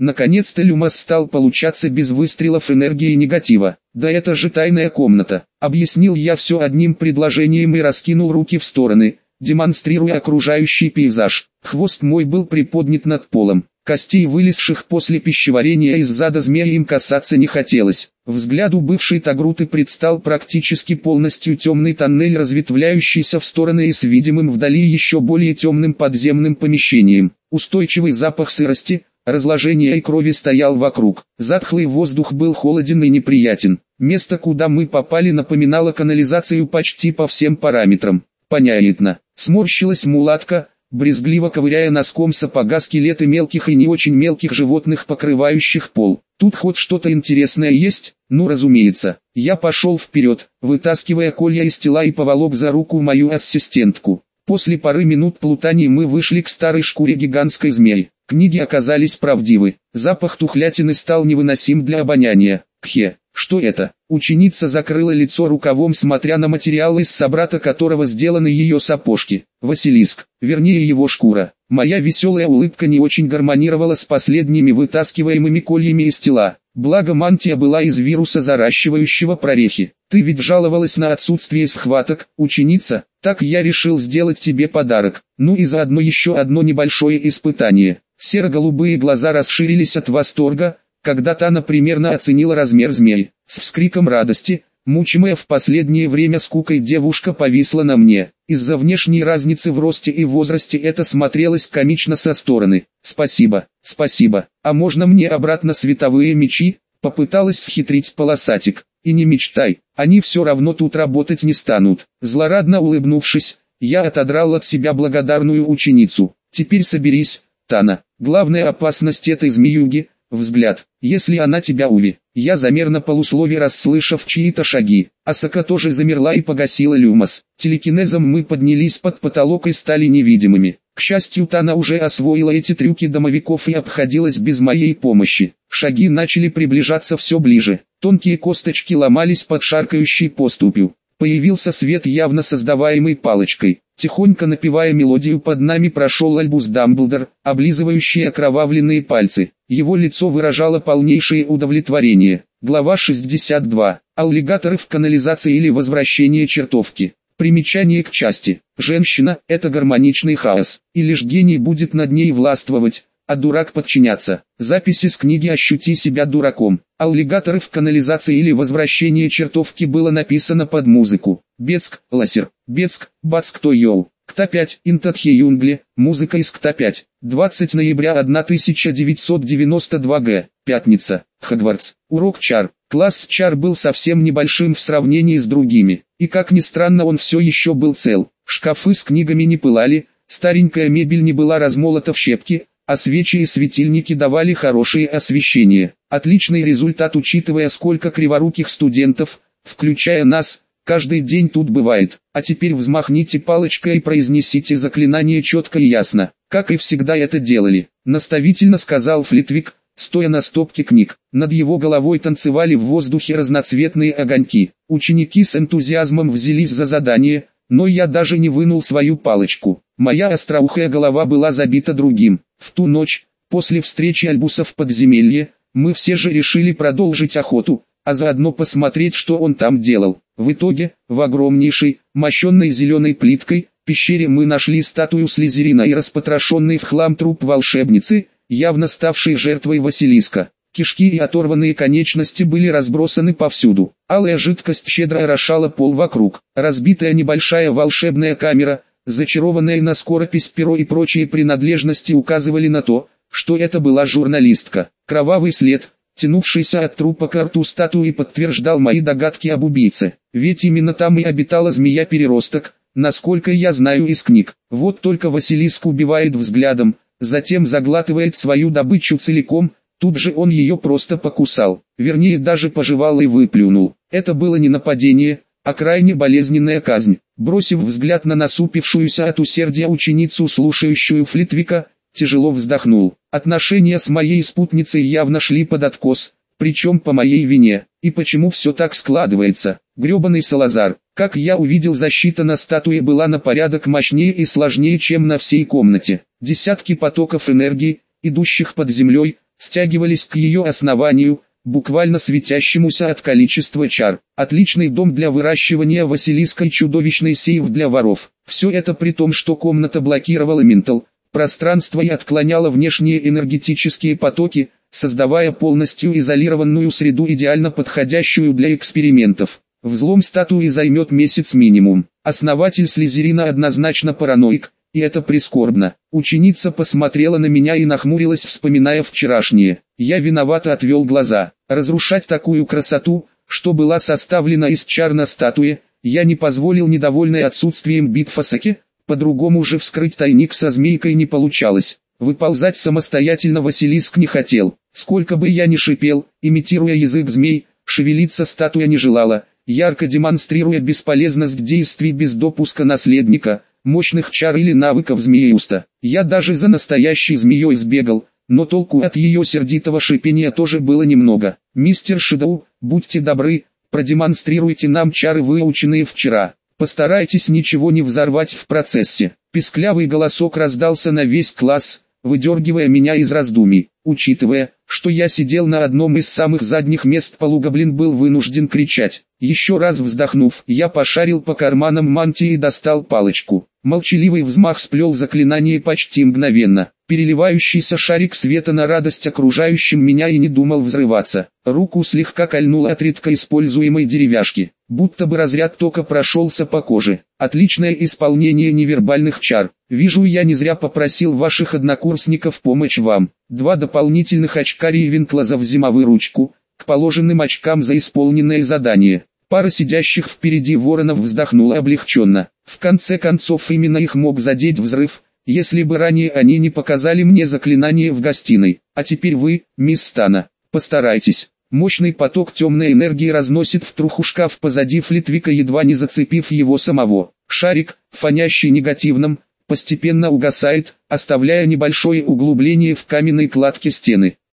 Наконец-то люмос стал получаться без выстрелов энергии негатива. Да это же тайная комната. Объяснил я все одним предложением и раскинул руки в стороны, демонстрируя окружающий пейзаж. Хвост мой был приподнят над полом. Костей, вылезших после пищеварения из зада змея, им касаться не хотелось. Взгляду бывшей Тагруты предстал практически полностью темный тоннель, разветвляющийся в стороны и с видимым вдали еще более темным подземным помещением. Устойчивый запах сырости, разложения и крови стоял вокруг. Затхлый воздух был холоден и неприятен. Место, куда мы попали, напоминало канализацию почти по всем параметрам. Понятно. Сморщилась мулатка, брезгливо ковыряя носком сапога скелеты мелких и не очень мелких животных, покрывающих пол. Тут хоть что-то интересное есть? Ну разумеется. Я пошел вперед, вытаскивая колья из тела, и поволок за руку мою ассистентку. После пары минут плутаний мы вышли к старой шкуре гигантской змеи. Книги оказались правдивы. Запах тухлятины стал невыносим для обоняния. Кхе, что это? Ученица закрыла лицо рукавом, смотря на материал, из собрата которого сделаны ее сапожки. Василиск, вернее его шкура. Моя веселая улыбка не очень гармонировала с последними вытаскиваемыми кольями из тела. Благо мантия была из вируса, заращивающего прорехи. Ты ведь жаловалась на отсутствие схваток, ученица? Так я решил сделать тебе подарок. Ну и заодно еще одно небольшое испытание. Серо-голубые глаза расширились от восторга, когда Тана примерно оценила размер змеи. С вскриком радости, мучимая в последнее время скукой, девушка повисла на мне. Из-за внешней разницы в росте и возрасте это смотрелось комично со стороны. «Спасибо, спасибо. А можно мне обратно световые мечи?» Попыталась схитрить полосатик. «И не мечтай, они все равно тут работать не станут». Злорадно улыбнувшись, я отодрал от себя благодарную ученицу. «Теперь соберись, Тана. Главная опасность этой змеюги — взгляд. Если она тебя уви». Я замер на полуслове, расслышав чьи-то шаги. Асака тоже замерла и погасила люмос. Телекинезом мы поднялись под потолок и стали невидимыми. К счастью, Тана уже освоила эти трюки домовиков и обходилась без моей помощи. Шаги начали приближаться все ближе. Тонкие косточки ломались под шаркающей поступью. Появился свет, явно создаваемый палочкой. Тихонько напевая мелодию, под нами прошел Альбус Дамблдор, облизывающий окровавленные пальцы. Его лицо выражало полнейшее удовлетворение. Глава шестьдесят два. Аллигаторы в канализации или возвращение чертовки. Примечание к части. Женщина – это гармоничный хаос, и лишь гений будет над ней властвовать, а дурак подчиняться. Запись из книги «Ощути себя дураком». Аллигаторы в канализации или возвращение чертовки было написано под музыку. Бецк, Ласер, Бецк, Бацк, Йоу. Кта пять, Интатхе музыка из Кта пять. двадцатого ноября тысяча девятьсот девяносто два г. Пятница. Хогвартс. Урок чар. Класс чар был совсем небольшим в сравнении с другими. И как ни странно, он все еще был цел. Шкафы с книгами не пылали, старенькая мебель не была размолота в щепки, а свечи и светильники давали хорошее освещение. Отличный результат, учитывая, сколько криворуких студентов, включая нас, каждый день тут бывает. А теперь взмахните палочкой и произнесите заклинание четко и ясно, как и всегда это делали. Наставительно сказал Флитвик, стоя на стопке книг. Над его головой танцевали в воздухе разноцветные огоньки. Ученики с энтузиазмом взялись за задание, но я даже не вынул свою палочку. Моя остроухая голова была забита другим. В ту ночь, после встречи Альбуса в подземелье, мы все же решили продолжить охоту, а заодно посмотреть, что он там делал. В итоге, в огромнейшей, мощенной зеленой плиткой, пещере мы нашли статую Слизерина и распотрошенный в хлам труп волшебницы, явно ставшей жертвой Василиска. Кишки и оторванные конечности были разбросаны повсюду. Алая жидкость щедро орошала пол вокруг. Разбитая небольшая волшебная камера, зачарованная на скоропись перо и прочие принадлежности указывали на то, что это была журналистка. Кровавый след, тянувшийся от трупа к рту статуи, подтверждал мои догадки об убийце. Ведь именно там и обитала змея-переросток, насколько я знаю из книг. Вот только Василиск убивает взглядом, затем заглатывает свою добычу целиком. Тут же он ее просто покусал, вернее даже пожевал и выплюнул. Это было не нападение, а крайне болезненная казнь. Бросив взгляд на насупившуюся от усердия ученицу, слушающую Флитвика, тяжело вздохнул. Отношения с моей спутницей явно шли под откос, причем по моей вине. И почему все так складывается? Гребаный Салазар. Как я увидел, защита на статуе была на порядок мощнее и сложнее, чем на всей комнате. Десятки потоков энергии, идущих под землей, стягивались к ее основанию, буквально светящемуся от количества чар. Отличный дом для выращивания Василиска и чудовищный сейф для воров. Все это при том, что комната блокировала ментал, пространство и отклоняла внешние энергетические потоки, создавая полностью изолированную среду, идеально подходящую для экспериментов. Взлом статуи займет месяц минимум. Основатель Слизерина однозначно параноик, и это прискорбно. Ученица посмотрела на меня и нахмурилась, вспоминая вчерашнее. Я виновато отвел глаза. Разрушать такую красоту, что была составлена из чар на статуе, я не позволил, недовольной отсутствием Битфасаки. По-другому же вскрыть тайник со змейкой не получалось. Выползать самостоятельно Василиск не хотел. Сколько бы я ни шипел, имитируя язык змей, шевелиться статуя не желала, ярко демонстрируя бесполезность действий без допуска наследника, мощных чар или навыков змееуста. Я даже за настоящей змеей сбегал, но толку от ее сердитого шипения тоже было немного. «Мистер Шидоу, будьте добры, продемонстрируйте нам чары, выученные вчера. Постарайтесь ничего не взорвать в процессе». Писклявый голосок раздался на весь класс, выдергивая меня из раздумий. Учитывая, что я сидел на одном из самых задних мест, полугоблин был вынужден кричать. Еще раз вздохнув, я пошарил по карманам мантии и достал палочку. Молчаливый взмах сплел заклинание почти мгновенно. Переливающийся шарик света на радость окружающим меня и не думал взрываться. Руку слегка кольнуло от редко используемой деревяшки, будто бы разряд тока прошелся по коже. Отличное исполнение невербальных чар. Вижу, я не зря попросил ваших однокурсников помочь вам. Два дополнительных очка Рейвенкла за взимовую ручку, к положенным очкам за исполненное задание. Пара сидящих впереди воронов вздохнула облегченно. В конце концов, именно их мог задеть взрыв, если бы ранее они не показали мне заклинание в гостиной. А теперь вы, мисс Стана, постарайтесь. Мощный поток темной энергии разносит в труху шкаф позади Флитвика, едва не зацепив его самого. Шарик, фонящий негативным, постепенно угасает, оставляя небольшое углубление в каменной кладке стены.